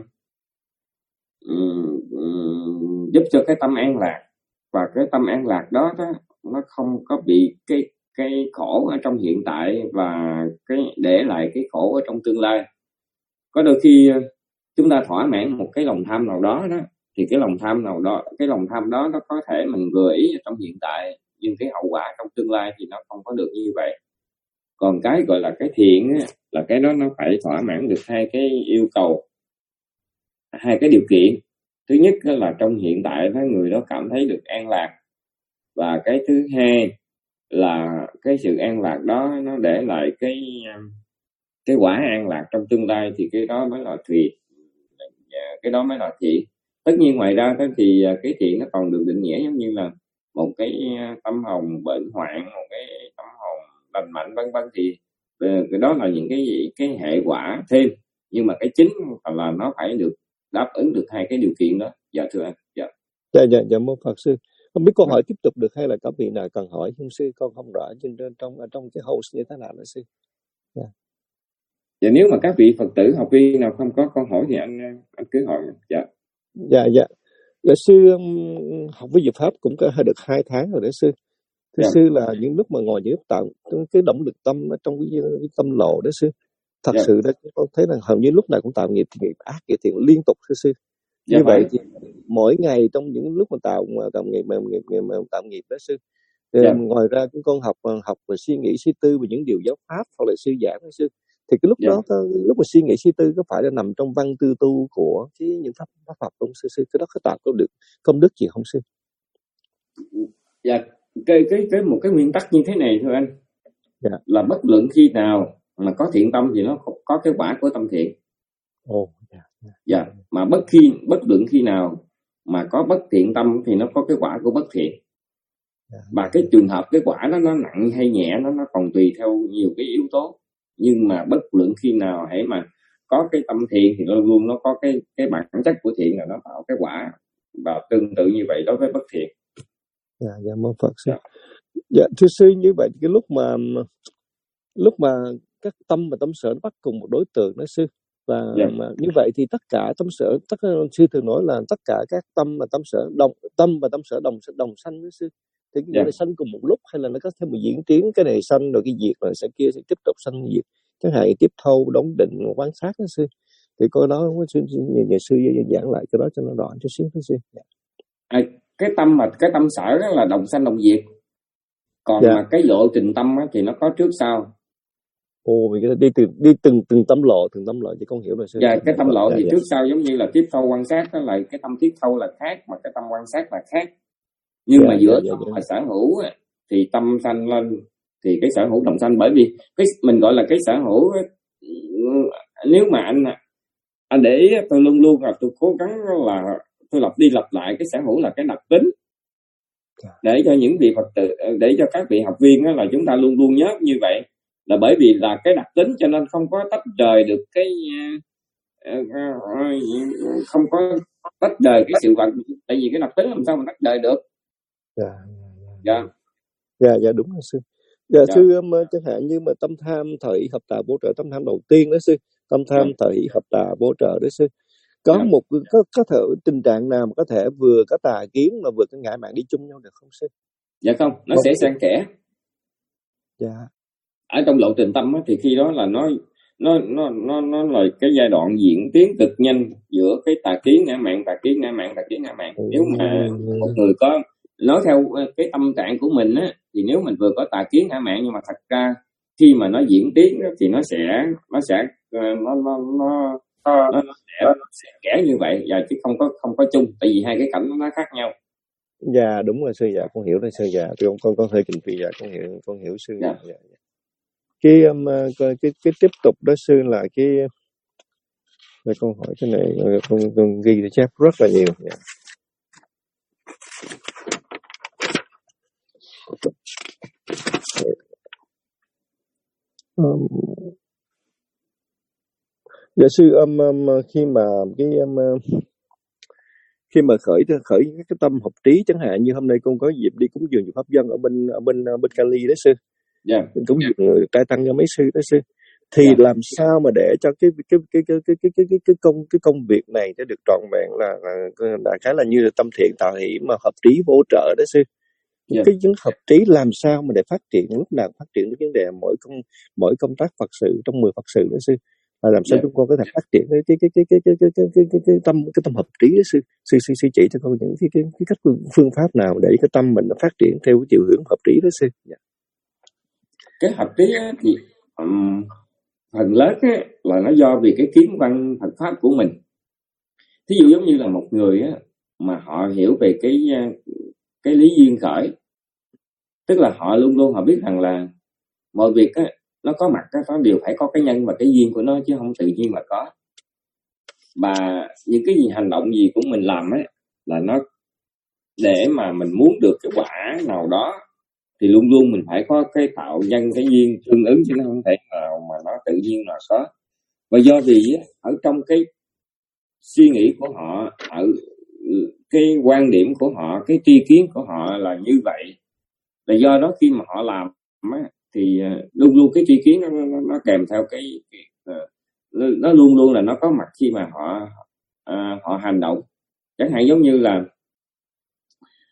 uh, giúp cho cái tâm an lạc, và cái tâm an lạc đó đó nó không có bị cái cái khổ ở trong hiện tại và cái để lại cái khổ ở trong tương lai. Có đôi khi chúng ta thỏa mãn một cái lòng tham nào đó đó, thì cái lòng tham nào đó cái lòng tham đó nó có thể mình vừa ý ở trong hiện tại, nhưng cái hậu quả trong tương lai thì nó không có được như vậy. Còn cái gọi là cái thiện á, là cái đó nó phải thỏa mãn được hai cái yêu cầu, hai cái điều kiện. Thứ nhất là trong hiện tại đó người đó cảm thấy được an lạc, và cái thứ hai là cái sự an lạc đó nó để lại cái cái quả an lạc trong tương lai, thì cái đó mới là thiện, cái đó mới là thiện. Tất nhiên ngoài ra đó thì cái thiện nó còn được định nghĩa giống như là một cái tâm hồn bệnh hoạn, một cái tâm hồn lành mạnh vân vân, thì cái đó là những cái cái hệ quả thêm, nhưng mà cái chính là nó phải được đáp ứng được hai cái điều kiện đó. Dạ thưa anh. Dạ. Dạ dạ dạ mô Phật sư. Không biết câu hỏi tiếp tục được hay là các vị nào cần hỏi không sư? Con không rõ trên trong trong cái host như thế nào đó sư. Dạ. Dạ nếu mà các vị Phật tử học viên nào không có câu hỏi thì anh anh cứ hỏi. Dạ. Dạ dạ. Dạ sư um, học với Diệu Pháp cũng có được hai tháng rồi đấy sư. Thưa Yeah. sư là những lúc mà ngồi những tạo cái động lực tâm ở trong cái, cái tâm lộ đó sư. Thật Yeah. sự đó con thấy là hầu như lúc nào cũng tạo nghiệp thì nghiệp ác nghiệp thiện liên tục thưa sư. Như Yeah, vậy phải. thì mỗi ngày trong những lúc mà tạo mà tạo nghiệp mà nghiệp, nghiệp mà tạo nghiệp đó sư. Thì Yeah. ngoài ra cũng con học học và suy nghĩ suy tư về những điều giáo pháp hoặc là sư giảng đó sư. Thì cái lúc Yeah. đó lúc mà suy nghĩ suy tư có phải là nằm trong văn tư tu của cái những pháp pháp học không sư sư? Cái đó có tạo có được công đức gì không sư? Dạ, cái cái cái một cái nguyên tắc như thế này thôi anh. Dạ. Là bất luận khi nào mà có thiện tâm thì nó có cái quả của tâm thiện. Ồ, dạ. Dạ, mà bất khi bất luận khi nào mà có bất thiện tâm thì nó có cái quả của bất thiện. Dạ. Và cái trường hợp cái quả đó nó nặng hay nhẹ nó nó còn tùy theo nhiều cái yếu tố. Nhưng mà bất luận khi nào hãy mà có cái tâm thiện thì luôn luôn nó có cái cái bản chất của thiện là nó tạo cái quả, và tương tự như vậy đối với bất thiện. Dạ, dạ mong Phật sư. Dạ. Dạ thưa sư, như vậy cái lúc mà lúc mà các tâm và tâm sở nó bắt cùng một đối tượng đó sư, và Dạ. mà như vậy thì tất cả tâm sở, tất cả sư thường nói là tất cả các tâm và tâm sở đồng tâm và tâm sở đồng đồng sanh đó sư. Thì cái Dạ. này sanh cùng một lúc hay là nó có thêm một diễn tiến, cái này sanh rồi cái diệt rồi sẽ kia sẽ tiếp tục sanh diệt, chẳng hạn tiếp thâu đóng định quan sát đó sư. Thì coi đó sư nhà sư giảng lại cái đó cho nó rõ cho xíu đó sư. Dạ. À, cái tâm mà cái tâm sở đó là đồng sanh đồng diệt, còn Dạ. mà cái lộ trình tâm á, thì nó có trước sau. Ồ, mình đi từ đi từng từng tâm lộ, từng tâm lộ thì con hiểu rồi sư. Dạ, cái tâm lộ dạ, thì dạ. trước sau giống như là tiếp thâu quan sát đó, là cái tâm tiếp thâu là khác mà cái tâm quan sát là khác. Nhưng Dạ, mà giữa dạ, tâm dạ, và sở hữu á, thì tâm sanh lên thì cái sở hữu đồng sanh, bởi vì cái mình gọi là cái sở hữu á, nếu mà anh anh để ý tôi luôn luôn là tôi cố gắng là tôi lặp đi lặp lại cái sở hữu là cái đặc tính, để cho những vị Phật tử, để cho các vị học viên đó là chúng ta luôn luôn nhớ như vậy, là bởi vì là cái đặc tính cho nên không có tách rời được cái không có tách rời cái sự vật, tại vì cái đặc tính làm sao mà tách rời được. Dạ, Dạ, dạ, dạ đúng rồi sư. Dạ, dạ. sư um, chẳng hạn như mà tâm tham thời hợp tà bổ trợ, tâm tham đầu tiên đó sư, tâm tham Dạ. thời hợp tà bổ trợ đó sư. Có Dạ. một có có thể tình trạng nào mà có thể vừa có tà kiến mà vừa có ngã mạn đi chung nhau được không sư? Dạ không, nó Không. sẽ xen kẽ. Dạ. Ở trong lộ trình tâm á, thì khi đó là nó nó nó nó nó là cái giai đoạn diễn tiến cực nhanh giữa cái tà kiến ngã mạn, tà kiến ngã mạn, tà kiến ngã mạn. Nếu mà một người có nói theo cái tâm trạng của mình á, thì nếu mình vừa có tà kiến ngã mạn, nhưng mà thật ra khi mà nó diễn tiến á, thì nó sẽ nó sẽ nó nó nó nó, nó sẽ nó sẽ kẽ như vậy, và chứ không có không có chung, tại vì hai cái cảnh nó khác nhau. Dạ đúng rồi sư. Dạ con hiểu rồi sư. Dạ con con con hơi kinh phi. Dạ con hiểu con hiểu sư. Dạ. Dạ, dạ. Cái um, cái, cái cái tiếp tục đó sư là cái để con hỏi cái này con, con ghi chép rất là nhiều. Dạ. Um, dạ sư um, um, khi mà cái um, khi mà khởi khởi cái tâm học trí, chẳng hạn như hôm nay con có dịp đi cúng dường pháp dân ở bên ở bên bên Cali đó sư. Dạ. Cúng dường trai tăng cho mấy sư đó sư. Thì Dạ. làm sao mà để cho cái cái cái cái cái cái cái cái, cái công cái công việc này nó được trọn vẹn là là, là khá là như là tâm thiện tạo hỷ mà hợp trí hỗ trợ đó sư. Dạ. Cái những hợp trí làm sao mà để phát triển, lúc nào phát triển cái vấn đề mỗi công mỗi công tác Phật sự trong mười Phật sự đó sư, là làm sao Yeah. chúng con có thể phát triển cái cái cái cái cái cái cái cái cái, cái, cái tâm cái tâm hợp trí đó sư. Sư sư sư chỉ cho con những cái cái, cái cách phương pháp nào để cái tâm mình nó phát triển theo cái chiều hướng hợp trí đó sư. Yeah. Cái hợp trí á, thì um, phần lớn á, là nó do vì cái kiến văn Phật pháp của mình. Thí dụ giống như là một người á, mà họ hiểu về cái cái lý duyên khởi, tức là họ luôn luôn họ biết rằng là mọi việc á, nó có mặt á, nó đều phải có cái nhân và cái duyên của nó, chứ không tự nhiên mà có. Và những cái gì hành động gì của mình làm á, là nó để mà mình muốn được cái quả nào đó thì luôn luôn mình phải có cái tạo nhân, cái duyên tương ứng, chứ nó không thể nào mà nó tự nhiên mà có. Và do vì á, ở trong cái suy nghĩ của họ, ở cái quan điểm của họ, cái tri kiến của họ là như vậy, là do đó khi mà họ làm á, thì luôn luôn cái tri kiến nó, nó, nó kèm theo cái, cái nó luôn luôn là nó có mặt khi mà họ à, họ hành động. Chẳng hạn giống như là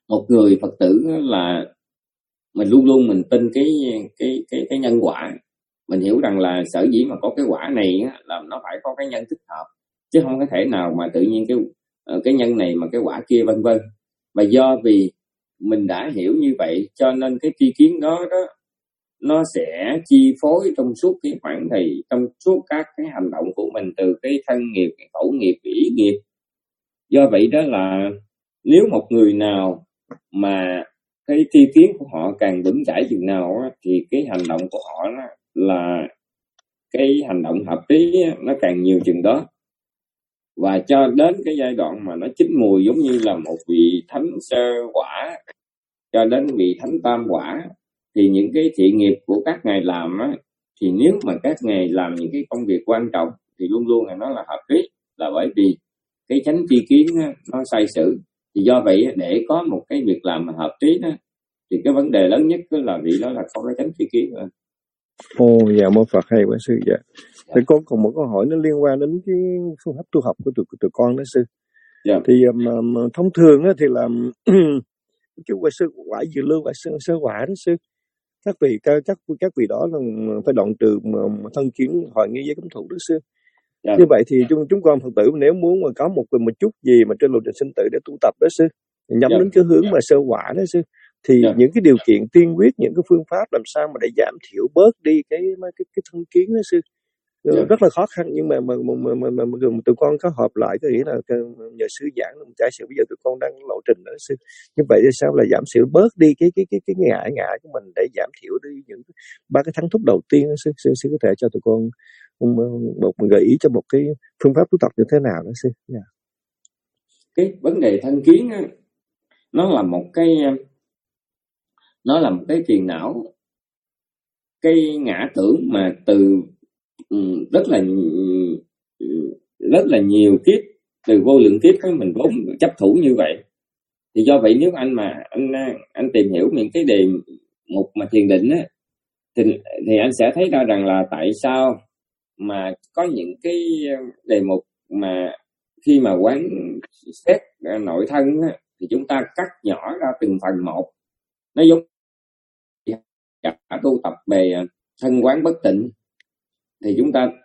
một người Phật tử là mình luôn luôn mình tin cái cái cái cái nhân quả. Mình hiểu rằng là sở dĩ mà có cái quả này á, là nó phải có cái nhân thích hợp, chứ không có thể nào mà tự nhiên cái cái nhân này mà cái quả kia vân vân. Và do vì mình đã hiểu như vậy cho nên cái tri kiến đó đó nó sẽ chi phối trong suốt cái khoảng thời trong suốt các cái hành động của mình, từ cái thân nghiệp, cái khẩu nghiệp, cái ý nghiệp. Do vậy đó là nếu một người nào mà cái tri kiến của họ càng vững chãi chừng nào á, thì cái hành động của họ đó là cái hành động hợp lý nó càng nhiều chừng đó. Và cho đến cái giai đoạn mà nó chín mùi, giống như là một vị thánh sơ quả cho đến vị thánh tam quả, thì những cái thiện nghiệp của các ngài làm á, thì nếu mà các ngài làm những cái công việc quan trọng thì luôn luôn là nó là hợp lý, là bởi vì cái chánh tri kiến á, nó sai sự. Thì do vậy để có một cái việc làm mà hợp lý đó, thì cái vấn đề lớn nhất là vị đó là có cái chánh tri kiến rồi. Ồ, dạ mô Phật, hay quá sư. Dạ. Thì con còn một câu hỏi nó liên quan đến cái phương pháp tu học của tụi, của tụi con đó sư. Dạ. Thì um, thông thường á, thì là cái quả sư quả dự lưu, quả sơ, sơ quả đó sư. Các vị các các, các vị đó là phải đoạn trừ thân kiến, hoài nghi với cấm thủ đó sư. Dạ. Như vậy thì chúng chúng con Phật tử nếu muốn mà có một một chút gì mà trên lộ trình sinh tử để tu tập đó sư, nhắm dạ. đến cái hướng mà sơ quả đó sư, thì dạ. những cái điều kiện tiên quyết, những cái phương pháp làm sao mà để giảm thiểu bớt đi cái cái cái thân kiến đó sư. Dạ. Rất là khó khăn, nhưng mà mà mà mà, mà, mà, mà tụi con có họp lại có nghĩa là nhờ sư giảng một trải sự. Bây giờ tụi con đang lộ trình đó sư, như vậy thì sao là giảm thiểu bớt đi cái cái cái cái ngại ngại của mình, để giảm thiểu đi những ba cái thắng thúc đầu tiên đó sư. Sư, sư có thể cho tụi con một gợi ý cho một cái phương pháp tu tập như thế nào đó sư. Yeah. Cái vấn đề thân kiến á, nó là một cái nó là một cái phiền não, cái ngã tưởng mà từ rất là rất là nhiều kiếp, từ vô lượng kiếp đó mình vốn chấp thủ như vậy. Thì do vậy nếu anh mà anh anh tìm hiểu những cái đề mục mà thiền định á, thì thì anh sẽ thấy ra rằng là tại sao mà có những cái đề mục mà khi mà quán xét nội thân á, thì chúng ta cắt nhỏ ra từng phần một. Nó giống cả tu tập về thân quán bất tịnh, thì chúng ta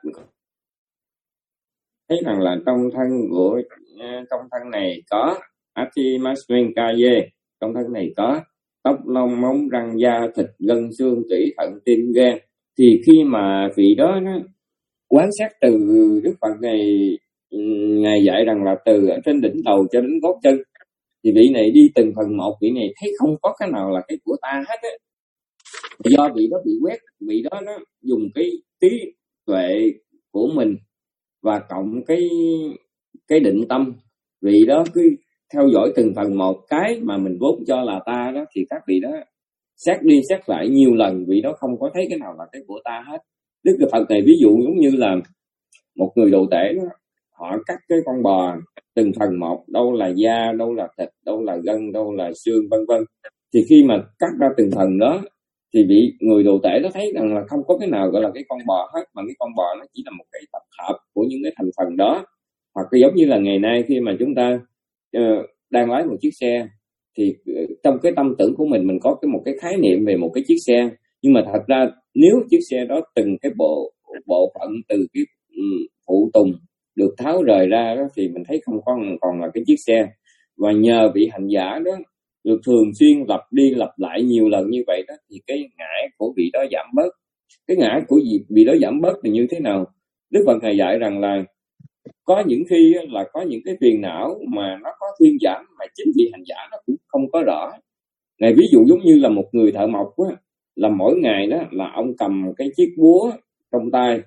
thấy rằng là trong thân của trong thân này có Atimaswenkaye, trong thân này có tóc, lông, móng, răng, da, thịt, gân, xương, tủy, thận, tim, gan. Thì khi mà vị đó nó quán sát từ Đức Phật này, ngài dạy rằng là từ ở trên đỉnh đầu cho đến gót chân, thì vị này đi từng phần một, vị này thấy không có cái nào là cái của ta hết á. Do vị đó bị quét, vị đó nó dùng cái trí tuệ của mình và cộng cái cái định tâm, vị đó cứ theo dõi từng phần một, cái mà mình vốn cho là ta đó, thì các vị đó xét đi xét lại nhiều lần, vị đó không có thấy cái nào là cái của ta hết. Đức Phật này ví dụ giống như là một người đồ tể đó, họ cắt cái con bò từng phần một, đâu là da, đâu là thịt, đâu là gân, đâu là xương, vân vân. Thì khi mà cắt ra từng phần đó, thì vị người đồ tể đó thấy rằng là không có cái nào gọi là cái con bò hết, mà cái con bò nó chỉ là một cái tập hợp của những cái thành phần đó. Hoặc là giống như là ngày nay khi mà chúng ta uh, đang lái một chiếc xe, thì uh, trong cái tâm tưởng của mình mình có cái một cái khái niệm về một cái chiếc xe, nhưng mà thật ra nếu chiếc xe đó từng cái bộ bộ phận từ cái um, phụ tùng được tháo rời ra đó, thì mình thấy không còn còn là cái chiếc xe. Và nhờ vị hành giả đó được thường xuyên lặp đi lặp lại nhiều lần như vậy đó, thì cái ngã của vị đó giảm bớt. Cái ngã của vị, vị đó giảm bớt thì như thế nào? Đức Phật Ngài dạy rằng là có những khi là có những cái phiền não mà nó có thuyên giảm mà chính vị hành giả nó cũng không có rõ. Ngài ví dụ giống như là một người thợ mộc á, là mỗi ngày đó là ông cầm cái chiếc búa trong tay,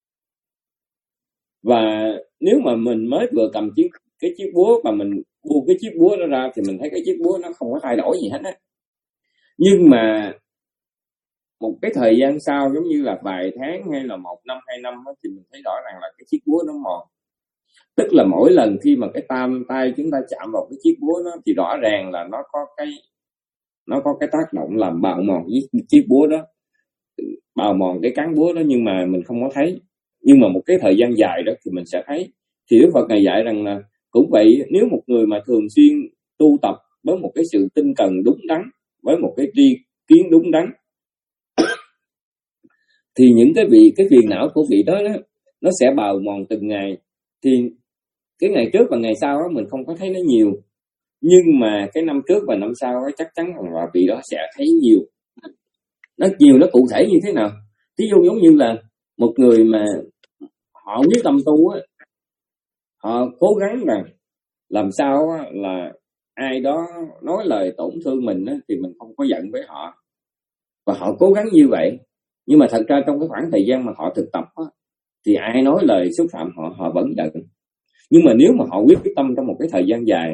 và nếu mà mình mới vừa cầm chiếc cái chiếc búa và mình buông cái chiếc búa đó ra, thì mình thấy cái chiếc búa nó không có thay đổi gì hết á. Nhưng mà một cái thời gian sau, giống như là vài tháng hay là một năm hai năm đó, thì mình thấy rõ ràng là cái chiếc búa nó mòn. Tức là mỗi lần khi mà cái tam tay chúng ta chạm vào cái chiếc búa đó, thì rõ ràng là nó có cái nó có cái tác động làm bào mòn cái chiếc búa đó, bào mòn cái cán búa đó, nhưng mà mình không có thấy. Nhưng mà một cái thời gian dài đó thì mình sẽ thấy. Thì Đức Phật Ngài dạy rằng là cũng vậy, nếu một người mà thường xuyên tu tập với một cái sự tinh cần đúng đắn, với một cái tri kiến đúng đắn, thì những cái vị cái phiền não của vị đó, đó nó sẽ bào mòn từng ngày. Thì cái ngày trước và ngày sau đó, mình không có thấy nó nhiều, nhưng mà cái năm trước và năm sau đó, chắc chắn là vị đó sẽ thấy nhiều. Nó nhiều, nó cụ thể như thế nào? Ví dụ giống như là một người mà họ quyết tâm tu á, họ cố gắng là làm sao là ai đó nói lời tổn thương mình á, thì mình không có giận với họ, và họ cố gắng như vậy. Nhưng mà thật ra trong cái khoảng thời gian mà họ thực tập á, thì ai nói lời xúc phạm họ, họ vẫn giận. Nhưng mà nếu mà họ quyết tâm trong một cái thời gian dài,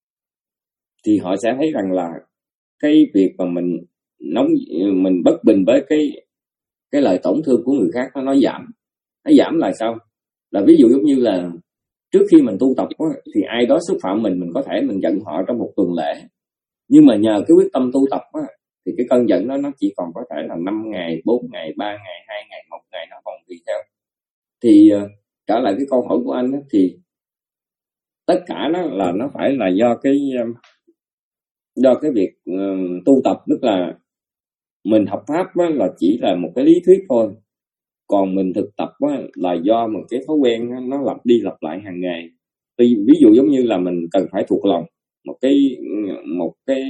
thì họ sẽ thấy rằng là cái việc mà mình nóng mình bất bình với cái cái lời tổn thương của người khác, nó nói giảm. Nó giảm là sao? Là ví dụ giống như là trước khi mình tu tập á, thì ai đó xúc phạm mình, mình có thể mình giận họ trong một tuần lễ. Nhưng mà nhờ cái quyết tâm tu tập á, thì cái cơn giận đó nó chỉ còn có thể là năm ngày, bốn ngày, ba ngày, hai ngày, một ngày, nó còn tùy theo. Thì uh, trở lại cái câu hỏi của anh á, thì tất cả đó là nó phải là do cái uh, do cái việc uh, tu tập, tức là mình học pháp á, là chỉ là một cái lý thuyết thôi, còn mình thực tập á, là do một cái thói quen á, nó lặp đi lặp lại hàng ngày. Ví, ví dụ giống như là mình cần phải thuộc lòng một cái một cái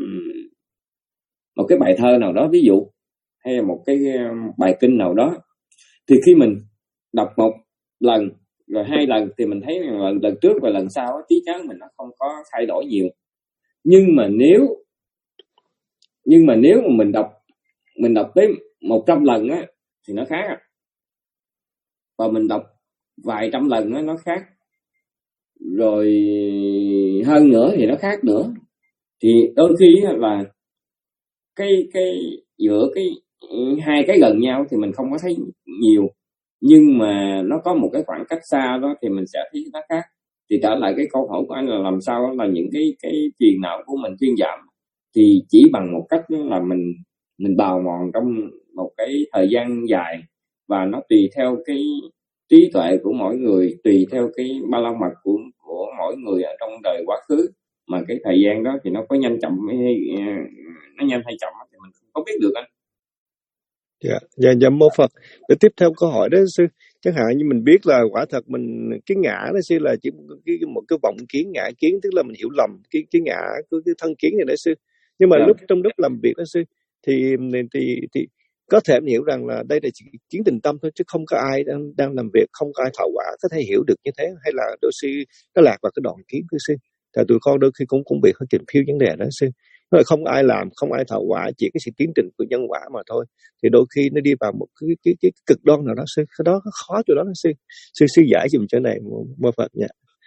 một cái bài thơ nào đó, ví dụ, hay là một cái bài kinh nào đó, thì khi mình đọc một lần rồi hai lần thì mình thấy lần lần trước và lần sau trí nhớ mình nó không có thay đổi nhiều. Nhưng mà nếu nhưng mà nếu mà mình đọc mình đọc tới một trăm lần á, thì nó khác. Và mình đọc vài trăm lần á, nó khác. Rồi hơn nữa thì nó khác nữa. Thì đôi khi là cái cái giữa cái hai cái gần nhau thì mình không có thấy nhiều, nhưng mà nó có một cái khoảng cách xa đó thì mình sẽ thấy nó khác. Thì trở lại cái câu hỏi của anh là làm sao là những cái cái phiền não của mình thuyên giảm, thì chỉ bằng một cách là mình mình bào mòn trong một cái thời gian dài, và nó tùy theo cái trí tuệ của mỗi người, tùy theo cái ba la mật của của mỗi người ở trong đời quá khứ, mà cái thời gian đó thì nó có nhanh chậm hay nó nhanh hay chậm thì mình không biết được anh. Dạ, dạ, dạ mô Phật. Để tiếp theo câu hỏi đó sư, chẳng hạn như mình biết là quả thật mình cái ngã đó sư là chỉ một cái, một cái vọng kiến, ngã kiến, tức là mình hiểu lầm cái cái ngã cái, cái thân kiến này đó sư. Nhưng mà yeah. lúc trong lúc làm việc đó sư, thì thì thì có thể mình hiểu rằng là đây là chỉ chiến tình tâm thôi, chứ không có ai đang đang làm việc, không có ai thọ quả có thể hiểu được như thế, hay là đôi sư nó lạc vào cái đoạn kiến của sư. Tại tụi con đôi khi cũng cũng bị hơi kìm phiêu vấn đề đó sư. Rồi không ai làm, không ai thọ quả, chỉ cái sự tiến trình của nhân quả mà thôi. Thì đôi khi nó đi vào một cái cái, cái cực đoan nào đó sư, cái đó khó chỗ đó sư. Sư sư giải dùm chỗ này mô Phật nha.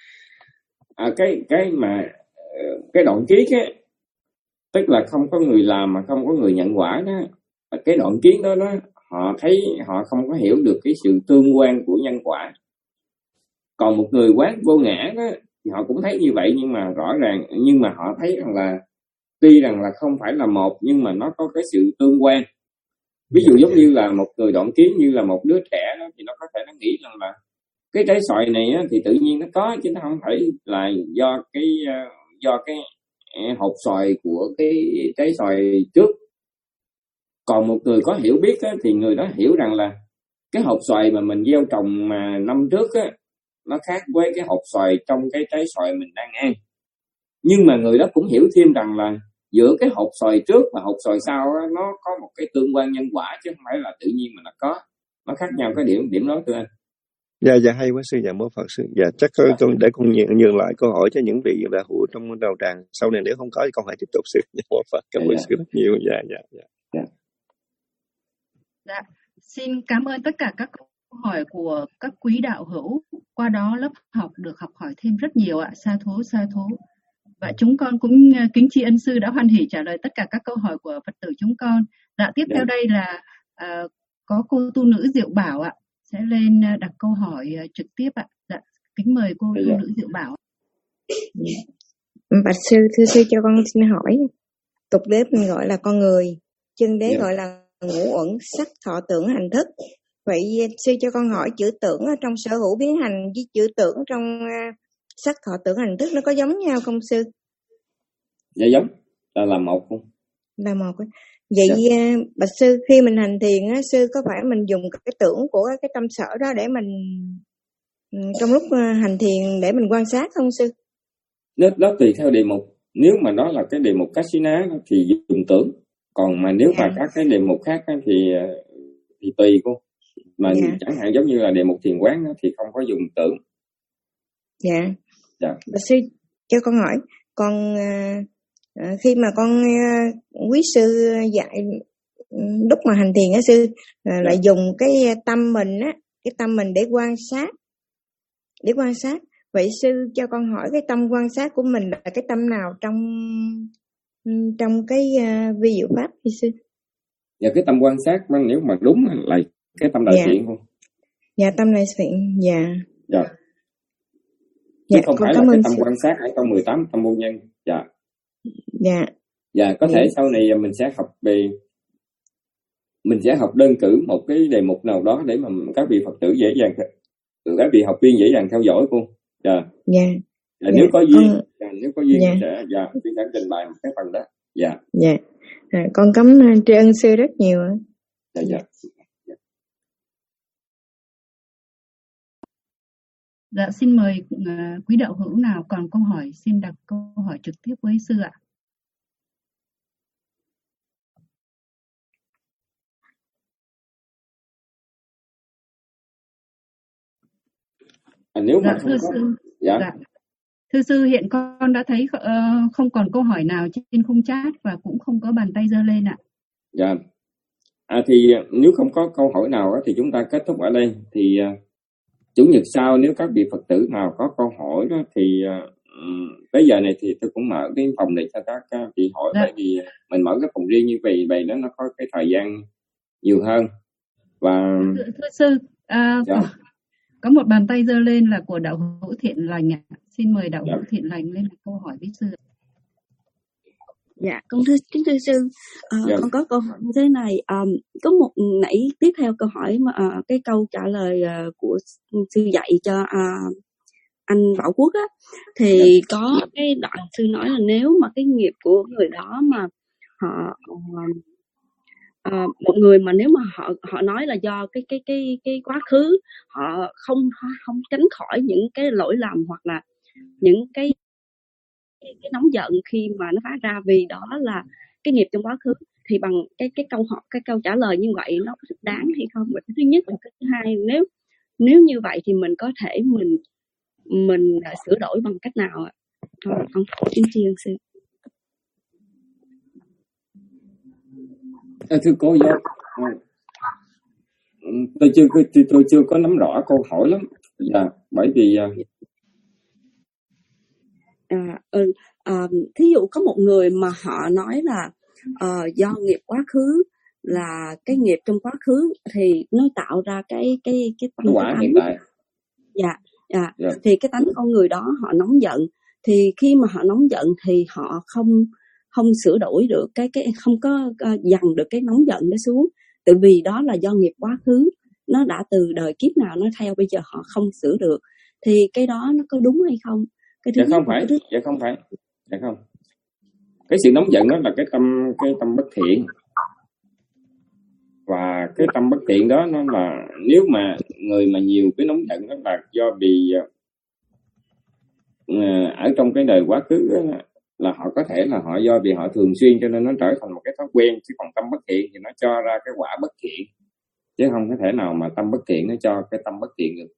À, cái cái mà cái đoạn kiến á, tức là không có người làm mà không có người nhận quả đó. Cái đoạn kiến đó đó, họ thấy họ không có hiểu được cái sự tương quan của nhân quả. Còn một người quán vô ngã đó thì họ cũng thấy như vậy, nhưng mà rõ ràng nhưng mà họ thấy rằng là tuy rằng là không phải là một, nhưng mà nó có cái sự tương quan. Ví dụ giống như là một người đoạn kiến, như là một đứa trẻ đó, thì nó có thể nó nghĩ rằng là cái trái xoài này á, thì tự nhiên nó có, chứ nó không phải là do cái do cái hột xoài của cái trái xoài trước. Còn một người có hiểu biết á, thì người đó hiểu rằng là cái hột xoài mà mình gieo trồng mà năm trước á, nó khác với cái hột xoài trong cái trái xoài mình đang ăn. Nhưng mà người đó cũng hiểu thêm rằng là giữa cái hột xoài trước và hột xoài sau á, nó có một cái tương quan nhân quả, chứ không phải là tự nhiên mà nó có. Nó khác nhau cái điểm điểm đó thưa anh. Dạ, dạ hay quá sư, dạ mô Phật sư. Dạ chắc con để con nhường, nhường lại câu hỏi cho những vị là hữu trong đầu tràng. Sau này nếu không có thì con hãy tiếp tục sư. Dạ mô Phật, cảm ơn dạ, sư rất nhiều. Dạ, dạ, dạ. Dạ. Dạ, xin cảm ơn tất cả các câu hỏi của các quý đạo hữu. Qua đó lớp học được học hỏi thêm rất nhiều ạ. Sa thú, sa thú. Và chúng con cũng kính tri ân sư đã hoan hỉ trả lời tất cả các câu hỏi của Phật tử chúng con. Dạ, tiếp theo đây là uh, có cô tu nữ Diệu Bảo ạ, sẽ lên đặt câu hỏi uh, trực tiếp ạ. Dạ, kính mời cô tu nữ Diệu Bảo. Bạch sư, thưa sư cho con xin hỏi. Tục đế mình gọi là con người, chân đế yeah. gọi là ngũ uẩn sắc thọ tưởng hành thức. Vậy sư cho con hỏi chữ tưởng ở trong sở hữu biến hành với chữ tưởng trong uh, sắc thọ tưởng hành thức nó có giống nhau không sư? Dạ giống là là một không? Là một. Vậy Dạ. à, bạch sư, khi mình hành thiền á, sư có phải mình dùng cái tưởng của cái tâm sở đó để mình ừ, trong lúc à, hành thiền để mình quan sát không sư? Nó, nó tùy theo đề mục. Nếu mà nó là cái đề mục Kassina thì dùng tưởng. Còn mà nếu Dạ. mà các cái đề mục khác á, thì thì tùy cô. Mà Dạ. chẳng hạn giống như là đề mục thiền quán á, thì không có dùng tưởng. Dạ. Dạ. Bạch sư cho con hỏi, con à, à, khi mà con à, quý sư dạy ừ, lúc mà hành thiền á sư à, Dạ. lại dùng cái tâm mình á, cái tâm mình để quan sát, để quan sát. Vậy sư cho con hỏi cái tâm quan sát của mình là cái tâm nào trong trong cái uh, vi diệu pháp thì sư? Dạ cái tâm quan sát nếu mà đúng là cái tâm đại Dạ. thiện không? Dạ tâm đại thiện. Dạ. Dạ. Dạ, Chứ không con phải cảm là cái ơn tâm sư. quan sát ở trong mười tám tâm vô nhân. Dạ. Dạ. Dạ có Dạ. thể sau này mình sẽ học về mình sẽ học đơn cử một cái đề mục nào đó để mà các vị Phật tử dễ dàng, các vị học viên dễ dàng theo dõi cô. Dạ. Dạ. Dạ, Dạ. nếu có duyên, Con... dạ, nếu có duyên Dạ. mình sẽ dạ mình sẽ trình bày một cái phần đó. Dạ. Dạ. À, con cảm ơn tri ân sư rất nhiều. Dạ dạ. Dạ, dạ xin mời uh, quý đạo hữu nào còn câu hỏi xin đặt câu hỏi trực tiếp với sư ạ. À, nếu dạ, mà không thưa có sư, dạ. dạ. Thưa sư, hiện con đã thấy uh, không còn câu hỏi nào trên khung chat và cũng không có bàn tay giơ lên ạ. Dạ. À thì nếu không có câu hỏi nào đó, thì chúng ta kết thúc ở đây. Thì uh, chủ nhật sau nếu các vị Phật tử nào có câu hỏi đó, thì uh, tới giờ này thì tôi cũng mở cái phòng để cho các uh, vị hỏi. Dạ. Bởi vì mình mở cái phòng riêng như vậy, vậy đó nó có cái thời gian nhiều hơn. Và thưa, thưa sư, uh, dạ. có, có một bàn tay giơ lên là của đạo hữu Thiện Lành ạ. Xin mời đạo dạ. hữu Thiện Lành lên câu hỏi với sư. Dạ, con thưa kính thưa sư, uh, dạ. con có câu hỏi như thế này. Um, có một nãy tiếp theo câu hỏi mà uh, cái câu trả lời uh, của sư dạy cho uh, anh Bảo Quốc á, thì dạ. có cái đoạn sư nói là nếu mà cái nghiệp của người đó mà họ uh, uh, một người mà nếu mà họ họ nói là do cái cái cái cái quá khứ họ không không tránh khỏi những cái lỗi lầm hoặc là những cái cái nóng giận khi mà nó phát ra vì đó là cái nghiệp trong quá khứ, thì bằng cái cái câu hỏi cái câu trả lời như vậy nó có thích đáng hay không? Và thứ nhất là cái thứ hai, nếu nếu như vậy thì mình có thể mình mình uh, sửa đổi bằng cách nào ạ? Thôi con xin tri ân sư. À, thưa cô do tôi chưa tôi, tôi chưa có nắm rõ câu hỏi lắm. Dạ, bởi vì uh... À, ừ, à, thí dụ có một người mà họ nói là uh, do nghiệp quá khứ, là cái nghiệp trong quá khứ thì nó tạo ra cái cái cái tâm quả hiện tại. Dạ, dạ. dạ. Thì cái tánh con người đó họ nóng giận, thì khi mà họ nóng giận thì họ không không sửa đổi được cái cái không có uh, dằn được cái nóng giận đó xuống, tự vì đó là do nghiệp quá khứ, nó đã từ đời kiếp nào nó theo, bây giờ họ không sửa được, thì cái đó nó có đúng hay không? Cái thứ dạ không phải, thứ... dạ không phải, dạ không. Cái sự nóng giận đó là cái tâm cái tâm bất thiện, và cái tâm bất thiện đó nó là nếu mà người mà nhiều cái nóng giận đó là do vì uh, ở trong cái đời quá khứ đó, là họ có thể là họ do vì họ thường xuyên cho nên nó trở thành một cái thói quen, chứ còn tâm bất thiện thì nó cho ra cái quả bất thiện, chứ không có thể nào mà tâm bất thiện nó cho cái tâm bất thiện được.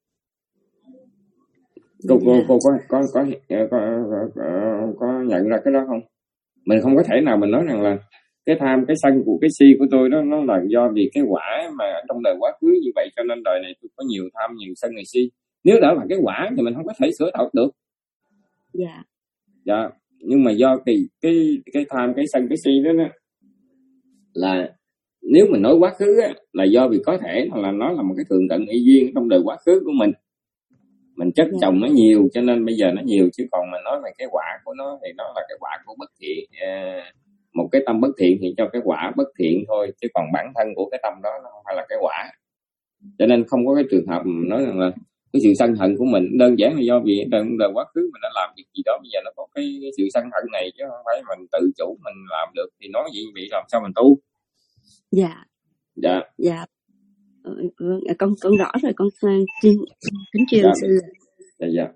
Cô cô cô có có có có, có, có, có nhận ra cái đó không? Mình không có thể nào mình nói rằng là cái tham cái sân của cái si của tôi đó nó là do vì cái quả mà ở trong đời quá khứ như vậy cho nên đời này tôi có nhiều tham nhiều sân nhiều si. Nếu đó là cái quả thì mình không có thể sửa đổi được. Dạ. Dạ. Nhưng mà do cái cái cái tham cái sân cái si đó, đó là nếu mình nói quá khứ á, là do vì có thể là nó là một cái thường cận y duyên trong đời quá khứ của mình. Mình chất dạ. chồng nó nhiều cho nên bây giờ nó nhiều, chứ còn mình nói về cái quả của nó thì nó là cái quả của bất thiện. Một cái tâm bất thiện thì cho cái quả bất thiện thôi, chứ còn bản thân của cái tâm đó nó không phải là cái quả. Cho nên không có cái trường hợp nói rằng là Cái sự sân hận của mình đơn giản là do vì đời, đời quá khứ mình đã làm việc gì đó, bây giờ nó có cái, cái sự sân hận này, chứ không phải mình tự chủ mình làm được. Thì nói gì vậy, làm sao mình tu? Dạ. Dạ. Dạ. Ừ, ừ, con con rõ rồi, con xin kính triều Dạ. sư. Dạ, dạ.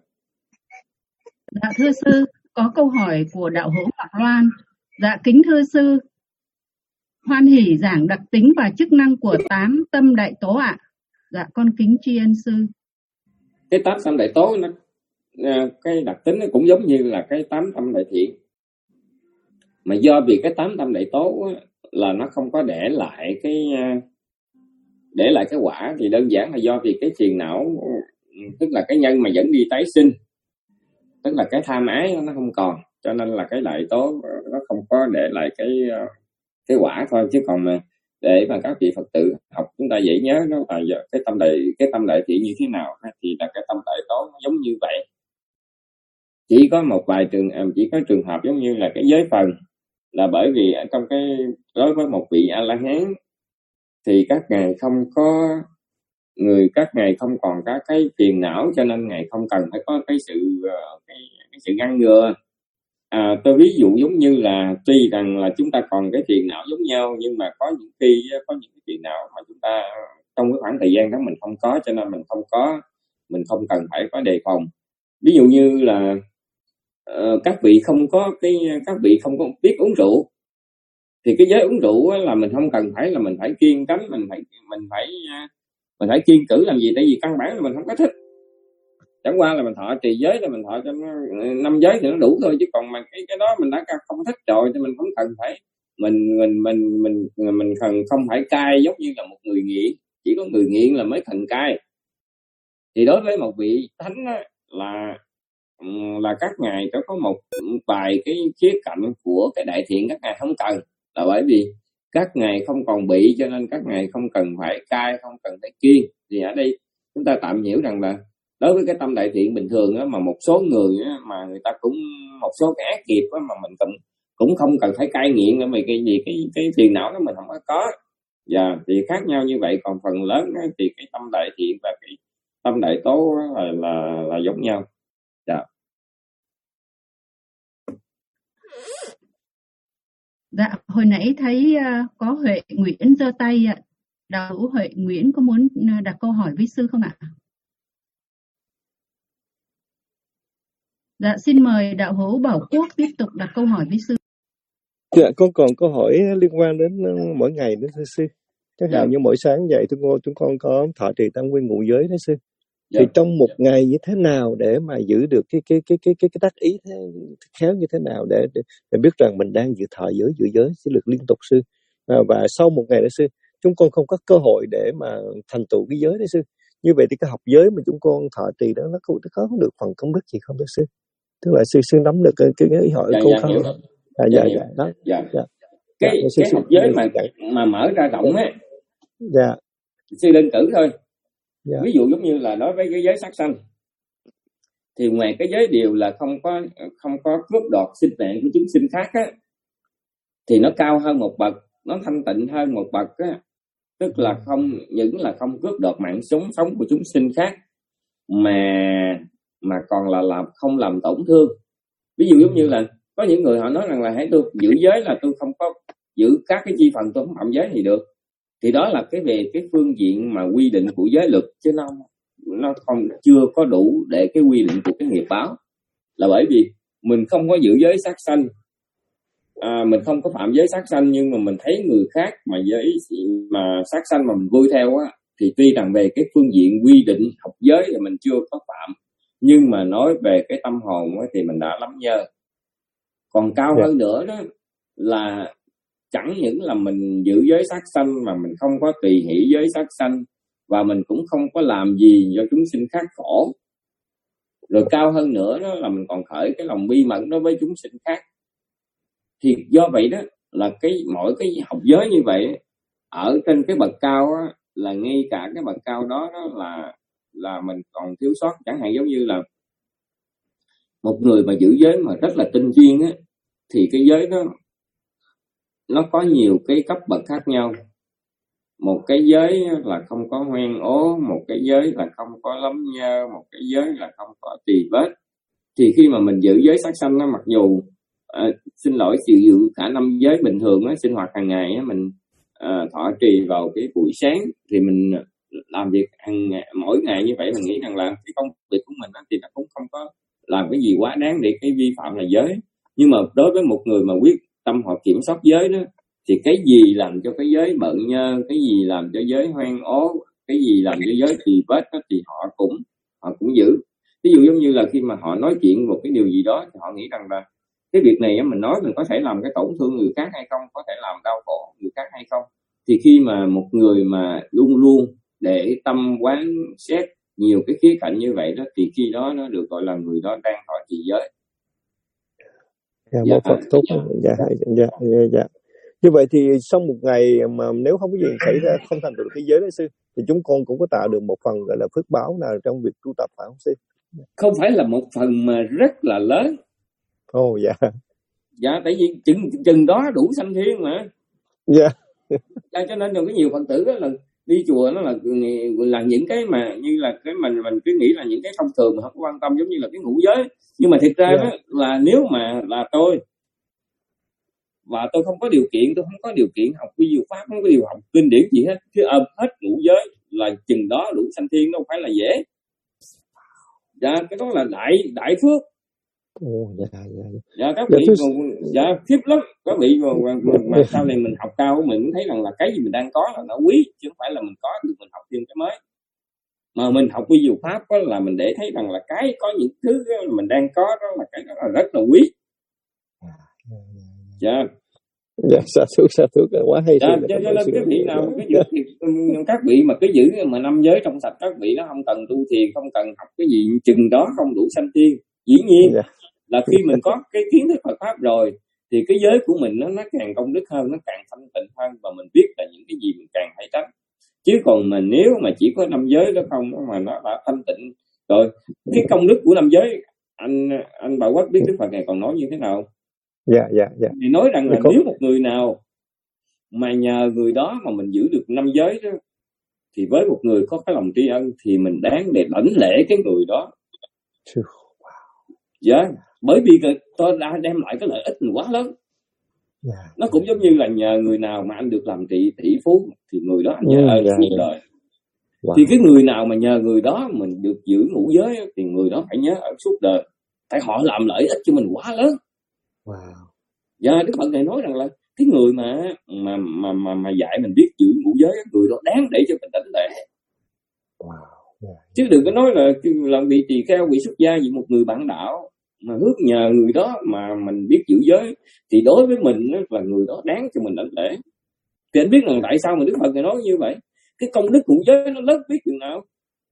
Dạ thưa sư, có câu hỏi của đạo hữu Ngọc Loan. Dạ kính thưa sư, hoan hỉ giảng đặc tính và chức năng của tám tâm đại tố ạ. Dạ con kính tri ân sư. Cái tám tâm đại tố nó, cái đặc tính nó cũng giống như là cái tám tâm đại thiện, mà do vì cái tám tâm đại tố là nó không có để lại cái để lại cái quả, thì đơn giản là do vì cái phiền não, tức là cái nhân mà dẫn đi tái sinh, tức là cái tham ái nó không còn, cho nên là cái đại tố nó không có để lại cái cái quả thôi. Chứ còn mà để mà các vị Phật tử học chúng ta dễ nhớ nó là cái tâm đại cái tâm đại thiện như thế nào, thì là cái tâm đại tố nó giống như vậy. Chỉ có một vài trường chỉ có trường hợp giống như là cái giới phần, là bởi vì ở trong cái đối với một vị A La Hán thì các ngài không có người các ngài không còn có cái phiền não, cho nên ngài không cần phải có cái sự cái, cái sự ngăn ngừa. À, tôi ví dụ giống như là tuy rằng là chúng ta còn cái phiền não giống nhau, nhưng mà có những khi có những cái phiền não mà chúng ta trong cái khoảng thời gian đó mình không có, cho nên mình không có mình không cần phải có đề phòng. Ví dụ như là uh, các vị không có cái các vị không có biết uống rượu, thì cái giới uống rượu là mình không cần phải là mình phải kiêng cấm, mình phải mình phải mình phải kiêng cử làm gì, tại vì căn bản là mình không có thích. Chẳng qua là mình thọ trì giới là mình thọ cho nó năm giới thì nó đủ thôi, chứ còn mà cái cái đó mình đã không thích rồi thì mình không cần phải mình mình mình mình mình, mình cần không phải cai giống như là một người nghiện. Chỉ có người nghiện là mới cần cai. Thì đối với một vị thánh á, là là các ngài có có một vài cái khía cạnh của cái đại thiện các ngài không cần, là bởi vì các ngài không còn bị, cho nên các ngài không cần phải cai, không cần phải kiêng. Thì ở đây chúng ta tạm hiểu rằng là đối với cái tâm đại thiện bình thường á, mà một số người á, mà người ta cũng một số cái ác nghiệp á, mà mình cũng cũng không cần phải cai nghiện nữa, mà cái gì cái cái phiền não đó mình không có có. Dạ, thì khác nhau như vậy. Còn phần lớn á, thì cái tâm đại thiện và cái tâm đại tố là là, là giống nhau. Dạ. Dạ, hồi nãy thấy uh, có Huệ Nguyễn giơ tay ạ. Đạo hữu Huệ Nguyễn có muốn đặt câu hỏi với sư không ạ? Dạ, xin mời đạo hữu Bảo Quốc tiếp tục đặt câu hỏi với sư. Dạ, con còn câu hỏi liên quan đến mỗi ngày nữa thưa sư. Chẳng hạn như mỗi sáng dậy chúng con chúng con có thọ trì tam quy ngũ giới đó sư. Thì yeah. trong một ngày như thế nào để mà giữ được cái cái cái cái cái cái tác ý thế, khéo như thế nào để, để để biết rằng mình đang giữ thọ giới giữ giới sẽ được liên tục sư. À, và sau một ngày đó sư, chúng con không có cơ hội để mà thành tựu cái giới đó sư. Như vậy thì cái học giới mà chúng con thọ trì đó nó có, nó có được phần công đức gì không đó sư? Tức là sư sư nắm được cái cái ý hỏi dạ, câu dạ, không? dạ, À, dạ, dạ, đó. Dạ. Dạ. Cái, dạ, cái học giới mà mà mở ra rộng á. Dạ. Sư đơn cử thôi. Dạ. Ví dụ giống như là đối với cái giới sát sanh, thì ngoài cái giới điều là không có không có cướp đoạt sinh mạng của chúng sinh khác á, thì nó cao hơn một bậc, nó thanh tịnh hơn một bậc á. Tức là không những là không cướp đoạt mạng sống sống của chúng sinh khác, mà mà còn là làm không làm tổn thương. Ví dụ giống như là có những người họ nói rằng là hãy tôi giữ giới là tôi không có giữ các cái chi phần, tôi không phạm giới thì được. Thì đó là cái về cái phương diện mà quy định của giới luật, chứ nó nó không chưa có đủ để cái quy định của cái nghiệp báo. Là bởi vì mình không có giữ giới sát sanh, à, mình không có phạm giới sát sanh, nhưng mà mình thấy người khác mà giới mà sát sanh mà mình vui theo á, thì tuy rằng về cái phương diện quy định học giới thì mình chưa có phạm, nhưng mà nói về cái tâm hồn á, thì mình đã lắm nhơ. Còn cao yeah. hơn nữa đó là chẳng những là mình giữ giới sát sanh mà mình không có tùy hỷ giới sát sanh, và mình cũng không có làm gì cho chúng sinh khác khổ. Rồi cao hơn nữa đó là mình còn khởi cái lòng bi mẫn đối với chúng sinh khác. Thì do vậy đó là cái mỗi cái học giới như vậy ở trên cái bậc cao á, là ngay cả cái bậc cao đó, đó là là mình còn thiếu sót. Chẳng hạn giống như là một người mà giữ giới mà rất là tinh chuyên á, thì cái giới đó nó có nhiều cái cấp bậc khác nhau. một cái giới là không có hoen ố, một cái giới là không có lấm nhơ, một cái giới là không có tỳ vết. Thì khi mà mình giữ giới sát sanh đó, mặc dù à, xin lỗi sự giữ cả năm giới bình thường á, sinh hoạt hàng ngày á, mình à, thọ trì vào cái buổi sáng thì mình làm việc hàng ngày, mỗi ngày như vậy, mình nghĩ rằng là cái công việc của mình á, thì nó cũng không có làm cái gì quá đáng để cái vi phạm là giới. Nhưng mà đối với một người mà quyết tâm họ kiểm soát giới đó, thì cái gì làm cho cái giới bận nhơ, cái gì làm cho giới hoen ố, cái gì làm cho giới tỳ vết đó, thì họ cũng họ cũng giữ. Ví dụ giống như là khi mà họ nói chuyện một cái điều gì đó thì họ nghĩ rằng là cái việc này mình nói mình có thể làm cái tổn thương người khác hay không, có thể làm đau khổ người khác hay không. Thì khi mà một người mà luôn luôn để tâm quán xét nhiều cái khía cạnh như vậy đó, thì khi đó nó được gọi là người đó đang thọ trì giới. Dạ, dạ, Phật tốt. Dạ, dạ, dạ, dạ, dạ. Như vậy thì sau một ngày mà nếu không có gì xảy ra, không thành được cái giới đó sư, thì chúng con cũng có tạo được một phần gọi là phước báo nào trong việc tu tập, phải không sư? Không phải là một phần mà rất là lớn. Ồ, oh, dạ. Dạ, tại vì chừng chừng đó đủ sanh thiên mà. Dạ. Yeah. Cho nên là có nhiều Phật tử đó là đi chùa, nó là là những cái mà như là cái mình mình cứ nghĩ là những cái thông thường mà không quan tâm, giống như là cái ngũ giới. Nhưng mà thực ra yeah. đó là nếu mà là tôi và tôi không có điều kiện, tôi không có điều kiện học vi diệu pháp, không có điều học kinh điển gì hết, cứ ôm hết ngũ giới là chừng đó đủ sanh thiên, đâu phải là dễ. Dạ, cái đó là đại đại phước. Ồ, dạ, dạ, dạ. Dạ, các vị, dạ, dạ khiếp lắm. Các vị mà, mà, mà, mà sau này mình học cao, mình cũng thấy rằng là cái gì mình đang có là nó quý, chứ không phải là mình có được mình học thêm cái mới. Mà mình học vi diệu pháp đó là mình để thấy rằng là cái có những thứ mình đang có đó là cái đó là rất là quý. Dạ. Dạ, sa thú, sa thú, quá hay. Dạ, cho nên các vị nào cái giữ thì, các vị mà cứ giữ mà năm giới trong sạch, các vị nó không cần tu thiền, không cần học cái gì, chừng đó không đủ sanh thiên. Dĩ nhiên dạ. là khi mình có cái kiến thức Phật pháp rồi thì cái giới của mình nó nó càng công đức hơn, nó càng thanh tịnh hơn, và mình biết là những cái gì mình càng phải tránh. Chứ còn mà nếu mà chỉ có năm giới đó không mà nó đã thanh tịnh rồi, cái công đức của năm giới, anh anh Bảo Quốc biết Đức Phật này còn nói như thế nào? Dạ, dạ, dạ. Thì nói rằng là nếu một người nào mà nhờ người đó mà mình giữ được năm giới đó, thì với một người có cái lòng tri ân thì mình đáng để lãnh lễ cái người đó. Dạ, bởi vì tôi đã đem lại cái lợi ích quá lớn. Yeah. Nó cũng giống như là nhờ người nào mà anh được làm trị tỷ phú thì người đó anh nhờ ơn yeah, suốt yeah. đời. Wow. Thì cái người nào mà nhờ người đó mình được giữ ngũ giới thì người đó phải nhớ ơn suốt đời. Tại họ làm lợi ích cho mình quá lớn. Wow. Dạ, Đức Phật này nói rằng là cái người mà mà mà mà, mà dạy mình biết giữ ngũ giới, người đó đáng để cho mình đánh lễ. Wow. Yeah. Chứ đừng có nói là làm bị tỳ kheo, bị xuất gia vì một người bạn đạo mà hướng nhờ người đó mà mình biết giữ giới, thì đối với mình là người đó đáng cho mình đánh lễ. Thì anh biết rằng tại sao mà Đức Phật này nói như vậy? Cái công đức ngũ giới nó lớn biết chừng nào.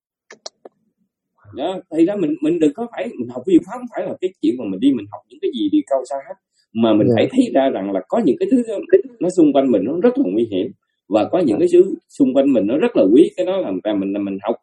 Dạ, thì ra mình mình đừng có phải mình học vi pháp, không phải là cái chuyện mà mình đi mình học những cái gì đi cao xa hết, mà mình yeah. phải thấy ra rằng là có những cái thứ nó xung quanh mình nó rất là nguy hiểm, và có những cái thứ xung quanh mình nó rất là quý, cái đó làm ta mình là mình học.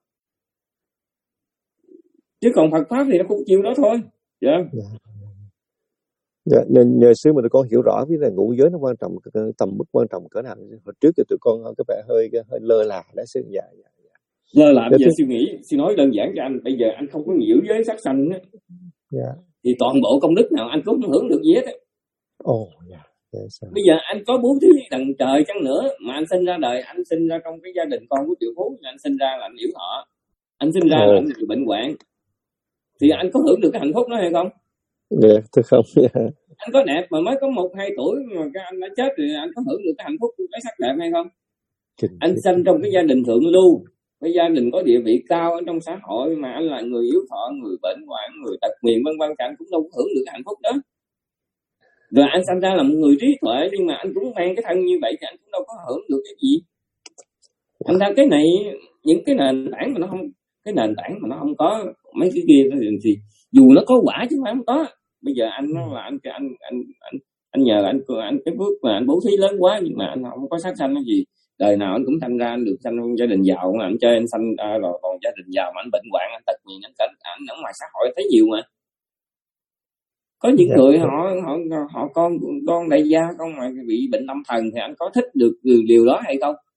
Chứ còn Phật pháp thì nó cũng chịu đó thôi. Dạ. Yeah. Yeah. Dạ, nên nhờ sư mà tụi con hiểu rõ biết là ngũ giới nó quan trọng, tầm mức quan trọng cỡ nào. Hồi trước thì tụi con có vẻ hơi hơi lơ là đã sư. Dạ, dạ, dạ. Lơ là bây giờ suy nghĩ, suy nói đơn giản cho anh, bây giờ anh không có giữ giới sát sanh á, dạ. thì toàn bộ công đức nào anh cũng không hưởng được gì hết á. Ồ, oh, dạ. Yeah. Bây giờ anh có bố thí đằng trời chăng nữa mà anh sinh ra đời, anh sinh ra trong cái gia đình con của triệu phú, anh sinh ra là anh yếu thọ, anh sinh ra oh. là anh bị bệnh hoạn, thì anh có hưởng được cái hạnh phúc đó hay không? Dạ, yeah, tôi không. Yeah. Anh có đẹp mà mới có một hai tuổi mà cái anh đã chết rồi, anh có hưởng được cái hạnh phúc của cái sắc đẹp hay không? Chính anh chính sinh trong cái gia đình thượng lưu, cái gia đình có địa vị cao ở trong xã hội, mà anh là người yếu thọ, người bệnh hoạn, người tật nguyền vân vân, anh cũng đâu có hưởng được cái hạnh phúc đó. Rồi anh sinh ra là một người trí tuệ, nhưng mà anh cũng mang cái thân như vậy thì anh cũng đâu có hưởng được cái gì. Thành ra cái này, những cái nền tảng mà nó không, cái nền tảng mà nó không có mấy cái kia thì dù nó có quả chứ không có. Bây giờ anh nó là anh anh anh anh anh nhờ anh anh cái bước mà anh bố thí lớn quá, nhưng mà anh không có sát sanh cái gì. Đời nào anh cũng thành ra anh được sanh trong gia đình giàu, mà anh chơi anh sanh à, rồi còn gia đình giàu mà anh bệnh hoạn, anh tật nguyền, anh cảnh anh ở ngoài xã hội thấy nhiều mà. Có những yeah. người họ họ họ con con đại gia, con mà bị bệnh tâm thần thì anh có thích được điều đó hay không?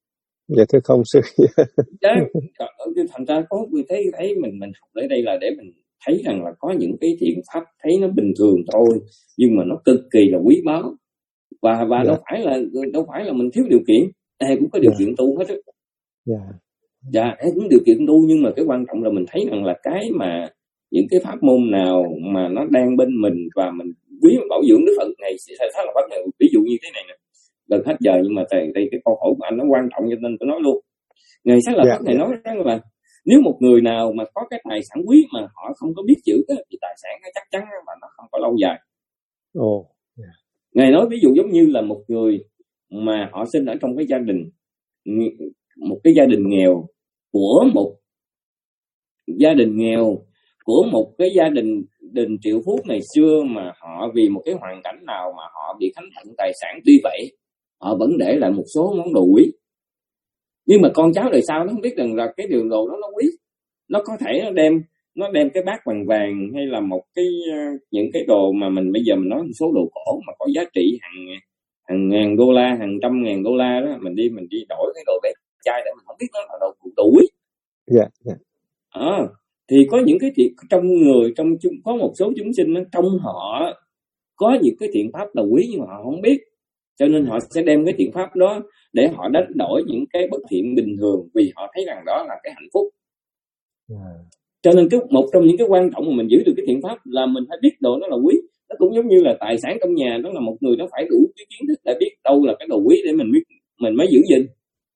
Dạ thưa không sư. Đó, thành ra có tôi thấy thấy mình mình học ở đây là để mình thấy rằng là có những cái thiện pháp thấy nó bình thường thôi, nhưng mà nó cực kỳ là quý báu, và và Dạ. đâu phải là đâu phải là mình thiếu điều kiện, ai cũng có điều Dạ. kiện tu hết á. Dạ. Dạ, ai cũng điều kiện tu, nhưng mà cái quan trọng là mình thấy rằng là cái mà những cái pháp môn nào mà nó đang bên mình và mình quý bảo dưỡng Đức Phật này sẽ khá là phát này. Ví dụ như thế này nè, gần hết giờ nhưng mà đây, đây cái câu hỏi của anh nó quan trọng cho nên tôi nói luôn. Ngày sáng là Dạ. Pháp này nói rằng là nếu một người nào mà có cái tài sản quý mà họ không có biết giữ thì tài sản nó chắc chắn mà nó không có lâu dài. Ồ. Dạ. Ngài nói ví dụ giống như là một người mà họ sinh ở trong cái gia đình, một cái gia đình nghèo của một gia đình nghèo của một cái gia đình đình triệu phú ngày xưa, mà họ vì một cái hoàn cảnh nào mà họ bị khánh thận tài sản, tuy vậy họ vẫn để lại một số món đồ quý. Nhưng mà con cháu đời sau nó không biết rằng là cái điều đồ đó nó quý. Nó có thể nó đem nó đem cái bát vàng vàng hay là một cái những cái đồ mà mình bây giờ mình nói một số đồ cổ mà có giá trị hàng hàng ngàn đô la, hàng trăm ngàn đô la đó, mình đi mình đi đổi cái đồ bé chai để mình không biết nó là đồ đồ quý. Dạ. Dạ. À, thì có những cái thiện trong người, trong chúng có một số chúng sinh đó, trong họ có những cái thiện pháp là quý nhưng mà họ không biết, cho nên họ sẽ đem cái thiện pháp đó để họ đánh đổi những cái bất thiện bình thường, vì họ thấy rằng đó là cái hạnh phúc. Yeah. Cho nên cái một trong những cái quan trọng mà mình giữ được cái thiện pháp là mình phải biết đồ nó là quý. Nó cũng giống như là tài sản trong nhà, đó là một người nó phải đủ cái kiến thức để biết đâu là cái đồ quý để mình biết mình mới giữ gìn.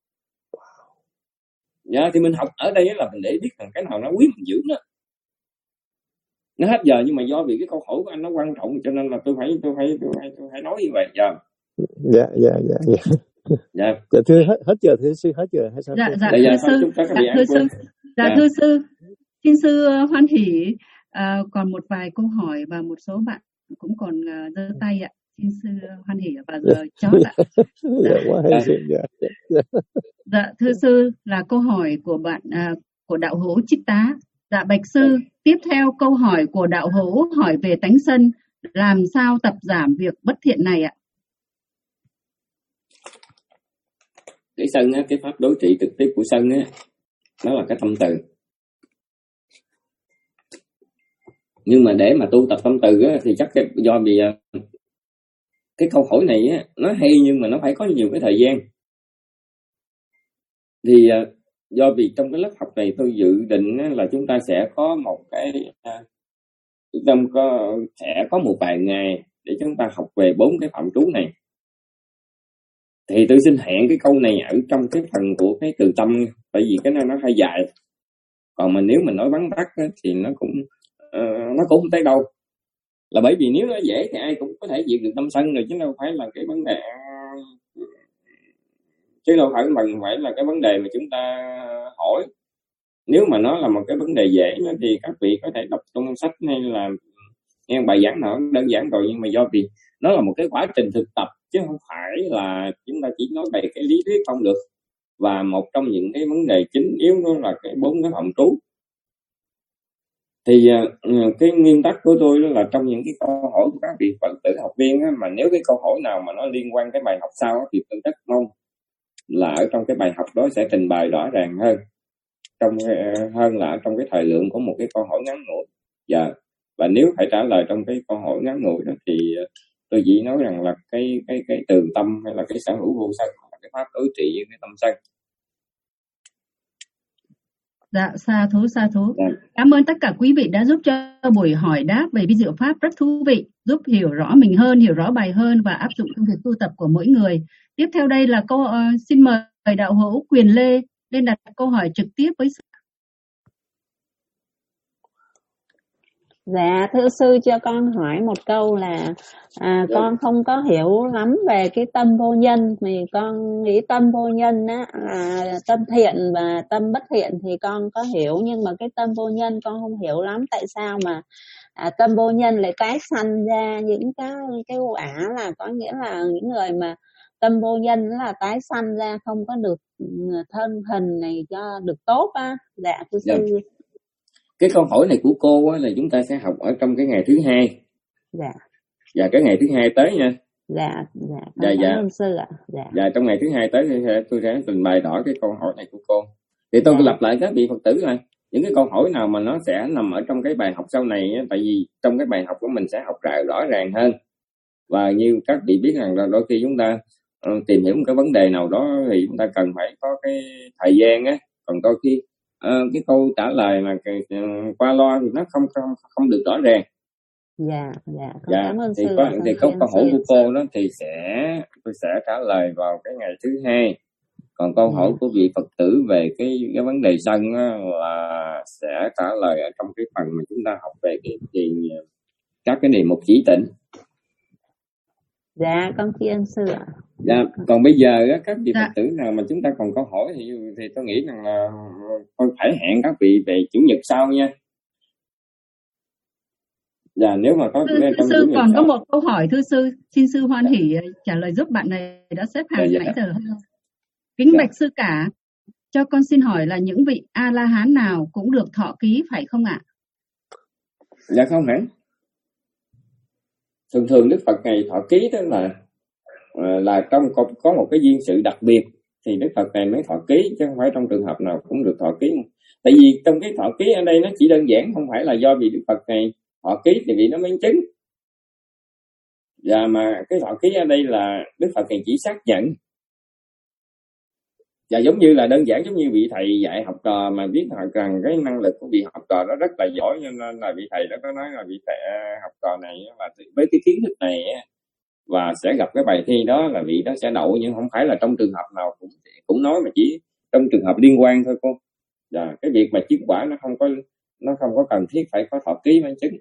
Dạ, thì mình học ở đây là mình để biết rằng cái nào nó quý mình giữ nó. Nó hết giờ nhưng mà do vì cái câu hỏi của anh nó quan trọng cho nên là tôi phải tôi phải tôi phải tôi phải nói như vậy. Dạ. Dạ dạ dạ dạ. Dạ. Dạ thưa hết hết giờ thưa sư, hết giờ hay sao? Dạ dạ Dạ, dạ, thưa sư. dạ, Dạ thưa sư. Dạ Dạ. thưa sư. Xin sư hoan hỷ à, còn một vài câu hỏi và một số bạn cũng còn uh, giơ tay ạ. Xin sư hoan hỷ và giờ chót ạ. Dạ quá hay sư. Dạ. Dạ. Dạ thưa sư, là câu hỏi của bạn à, của đạo hữu Chích Tá. Dạ bạch sư, tiếp theo câu hỏi của đạo hữu hỏi về tánh sân, làm sao tập giảm việc bất thiện này ạ? Cái sân á, cái pháp đối trị trực tiếp của sân á, nó là cái tâm từ. Nhưng mà để mà tu tập tâm từ á, thì chắc cái, do vì cái câu hỏi này á, nó hay nhưng mà nó phải có nhiều cái thời gian. Thì do vì trong cái lớp học này tôi dự định á, là chúng ta sẽ có một cái tâm có sẽ có một vài ngày để chúng ta học về bốn cái phạm trú này. Thì tôi xin hẹn cái câu này ở trong cái phần của cái từ tâm, tại vì cái này nó hơi dài. Còn mà nếu mình nói vắn tắt á, thì nó cũng uh, nó cũng không tới đâu. Là bởi vì nếu nó dễ thì ai cũng có thể diệt được tâm sân rồi, chứ đâu phải là cái vấn đề chứ đâu phải mình phải là cái vấn đề mà chúng ta hỏi. Nếu mà nó là một cái vấn đề dễ thì các vị có thể đọc trong sách hay là nghe bài giảng nào đơn giản rồi, nhưng mà do vì nó là một cái quá trình thực tập chứ không phải là chúng ta chỉ nói về cái lý thuyết không được. Và một trong những cái vấn đề chính yếu đó là cái bốn cái phạm trú. Thì uh, cái nguyên tắc của tôi đó là trong những cái câu hỏi của các vị Phật tử học viên á, mà nếu cái câu hỏi nào mà nó liên quan cái bài học sau á, thì tôi rất mong là ở trong cái bài học đó sẽ trình bày rõ ràng hơn trong uh, hơn là trong cái thời lượng của một cái câu hỏi ngắn ngủi. Dạ. Và nếu phải trả lời trong cái câu hỏi ngắn ngủi đó thì uh, tôi chỉ nói rằng là cái cái cái từ tâm hay là cái sở hữu vô sân là cái pháp đối trị với cái tâm sân. Dạ, sa thú, sa thú. Dạ. Cảm ơn tất cả quý vị đã giúp cho buổi hỏi đáp về vi diệu pháp rất thú vị, giúp hiểu rõ mình hơn, hiểu rõ bài hơn và áp dụng trong việc tu tập của mỗi người. Tiếp theo đây là câu uh, xin mời đạo hữu Quyền Lê lên đặt câu hỏi trực tiếp với sư. Dạ, thưa sư cho con hỏi một câu là à, con không có hiểu lắm về cái tâm vô nhân, thì con nghĩ tâm vô nhân á, à, tâm thiện và tâm bất thiện thì con có hiểu, nhưng mà cái tâm vô nhân con không hiểu lắm. Tại sao mà à, tâm vô nhân lại tái sanh ra những cái cái quả, là có nghĩa là những người mà tâm vô nhân là tái sanh ra không có được thân hình này cho được tốt á. Dạ thưa sư. Dạ. Cái câu hỏi này của cô á, là chúng ta sẽ học ở trong cái ngày thứ hai. Dạ. Và cái ngày thứ hai tới nha. Dạ, dạ, con Dạ cảm dạ ơn sư ạ. Dạ, dạ trong ngày thứ hai tới thì sẽ- tôi sẽ trình bày rõ cái câu hỏi này của cô. Thì tôi dạ, lặp lại các vị Phật tử là những cái câu hỏi nào mà nó sẽ nằm ở trong cái bài học sau này á, tại vì trong cái bài học của mình sẽ học rõ rõ ràng hơn. Và như các vị biết rằng là đôi khi chúng ta ờ, tìm hiểu một cái vấn đề nào đó thì chúng ta cần phải có cái thời gian á, còn đôi khi ờ, cái câu trả lời mà cái, ờ, qua loa thì nó không không không được rõ ràng. dạ, dạ, con Dạ cảm ơn thì sư có và con thì tri câu ân câu hỏi sư. của cô đó thì sẽ tôi sẽ trả lời vào cái ngày thứ hai. Còn câu Dạ, hỏi của vị Phật tử về cái cái vấn đề sân á, là sẽ trả lời ở trong cái phần mà chúng ta học về cái chuyện các cái đề mục chỉ tịnh. dạ, con tri ân sư ạ. Dạ, còn bây giờ á, các vị Dạ, Phật tử nào mà chúng ta còn câu hỏi thì thì tôi nghĩ rằng là tôi phải hẹn các vị về chủ nhật sau nha. Dạ, nếu mà có thưa, thưa trong chủ sư nhật còn có sau. một câu hỏi, thưa sư, xin sư hoan hỷ trả lời giúp bạn này đã xếp Dạ hàng dạ nãy giờ hơn. Kính dạ. bạch sư cả, cho con xin hỏi là những vị A La Hán nào cũng được thọ ký phải không ạ? Dạ không hẳn. Thường thường Đức Phật ngày thọ ký đó là ờ, là trong có, có một cái duyên sự đặc biệt thì Đức Phật này mới thọ ký, chứ không phải trong trường hợp nào cũng được thọ ký. Tại vì trong cái thọ ký ở đây nó chỉ đơn giản không phải là do vì Đức Phật này thọ ký thì vị nó mới chứng. Và mà cái thọ ký ở đây là Đức Phật này chỉ xác nhận. Và giống như là đơn giản giống như vị thầy dạy học trò mà biết rằng cái năng lực của vị học trò đó rất là giỏi, cho nên là vị thầy đó có nói là vị thầy học trò này là với cái kiến thức này và sẽ gặp cái bài thi đó là vị đó sẽ đậu, nhưng không phải là trong trường hợp nào cũng cũng nói, mà chỉ trong trường hợp liên quan thôi cô. Và cái việc mà chứng quả nó không có nó không có cần thiết phải có thọ ký mới chứng.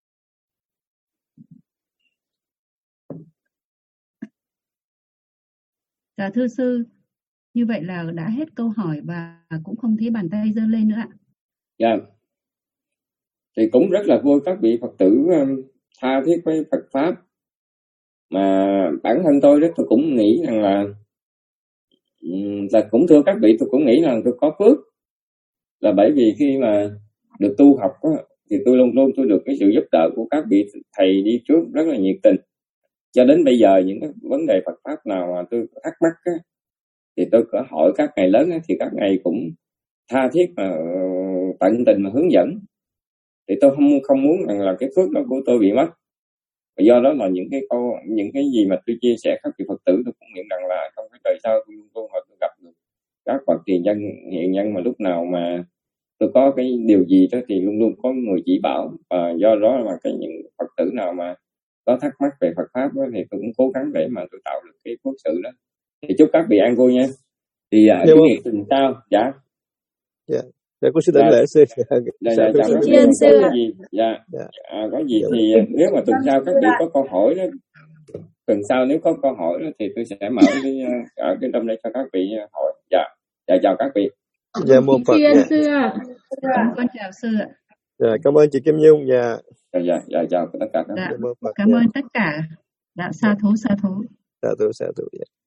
Dạ thưa sư, như vậy là đã hết câu hỏi và cũng không thấy bàn tay giơ lên nữa ạ. Dạ. Thì cũng rất là vui các vị Phật tử um, tha thiết với Phật pháp. Mà bản thân tôi đó tôi cũng nghĩ rằng là um, là cũng thưa các vị, tôi cũng nghĩ rằng tôi có phước, là bởi vì khi mà được tu học đó, thì tôi luôn luôn tôi được cái sự giúp đỡ của các vị thầy đi trước rất là nhiệt tình. Cho đến bây giờ những cái vấn đề Phật pháp nào mà tôi thắc mắc á, thì tôi có hỏi các ngài lớn á, thì các ngài cũng tha thiết mà tận tình mà hướng dẫn. Thì tôi không không muốn rằng là cái phước đó của tôi bị mất. Và do đó là những cái câu những cái gì mà tôi chia sẻ các vị Phật tử, tôi cũng nguyện rằng là trong cái đời sau tôi luôn luôn tôi gặp được các bậc tiền nhân hiện nhân, mà lúc nào mà tôi có cái điều gì đó thì luôn luôn có người chỉ bảo. Và do đó là cái những Phật tử nào mà có thắc mắc về Phật pháp đó, thì tôi cũng cố gắng để mà tôi tạo được cái phước sự đó. Thì chúc các vị an vui nha. Thì ở cái ngày tuần sau, dạ dạ dạ cô xin đảnh lễ sư. dạ Dạ dạ thưa chào sư. các vị. Tri ân Có sư ạ. gì dạ Dạ à, có gì dạ thì nếu mà tuần sau các vị có câu hỏi đó, tuần sau nếu có câu hỏi đó, thì tôi sẽ mở cái ở cái trong đây cho các vị hỏi. Dạ dạ chào các vị. dạ mô Phật. Tri ân Dạ sư ạ. Con, con chào sư ạ. dạ cảm ơn chị Kim Nhung. Dạ Dạ dạ dạ chào tất cả các vị. Dạ, dạ mô Phật. cảm Dạ ơn tất cả. Dạ, sa thú, sa thú. dạ tôi sẽ tôi. Dạ.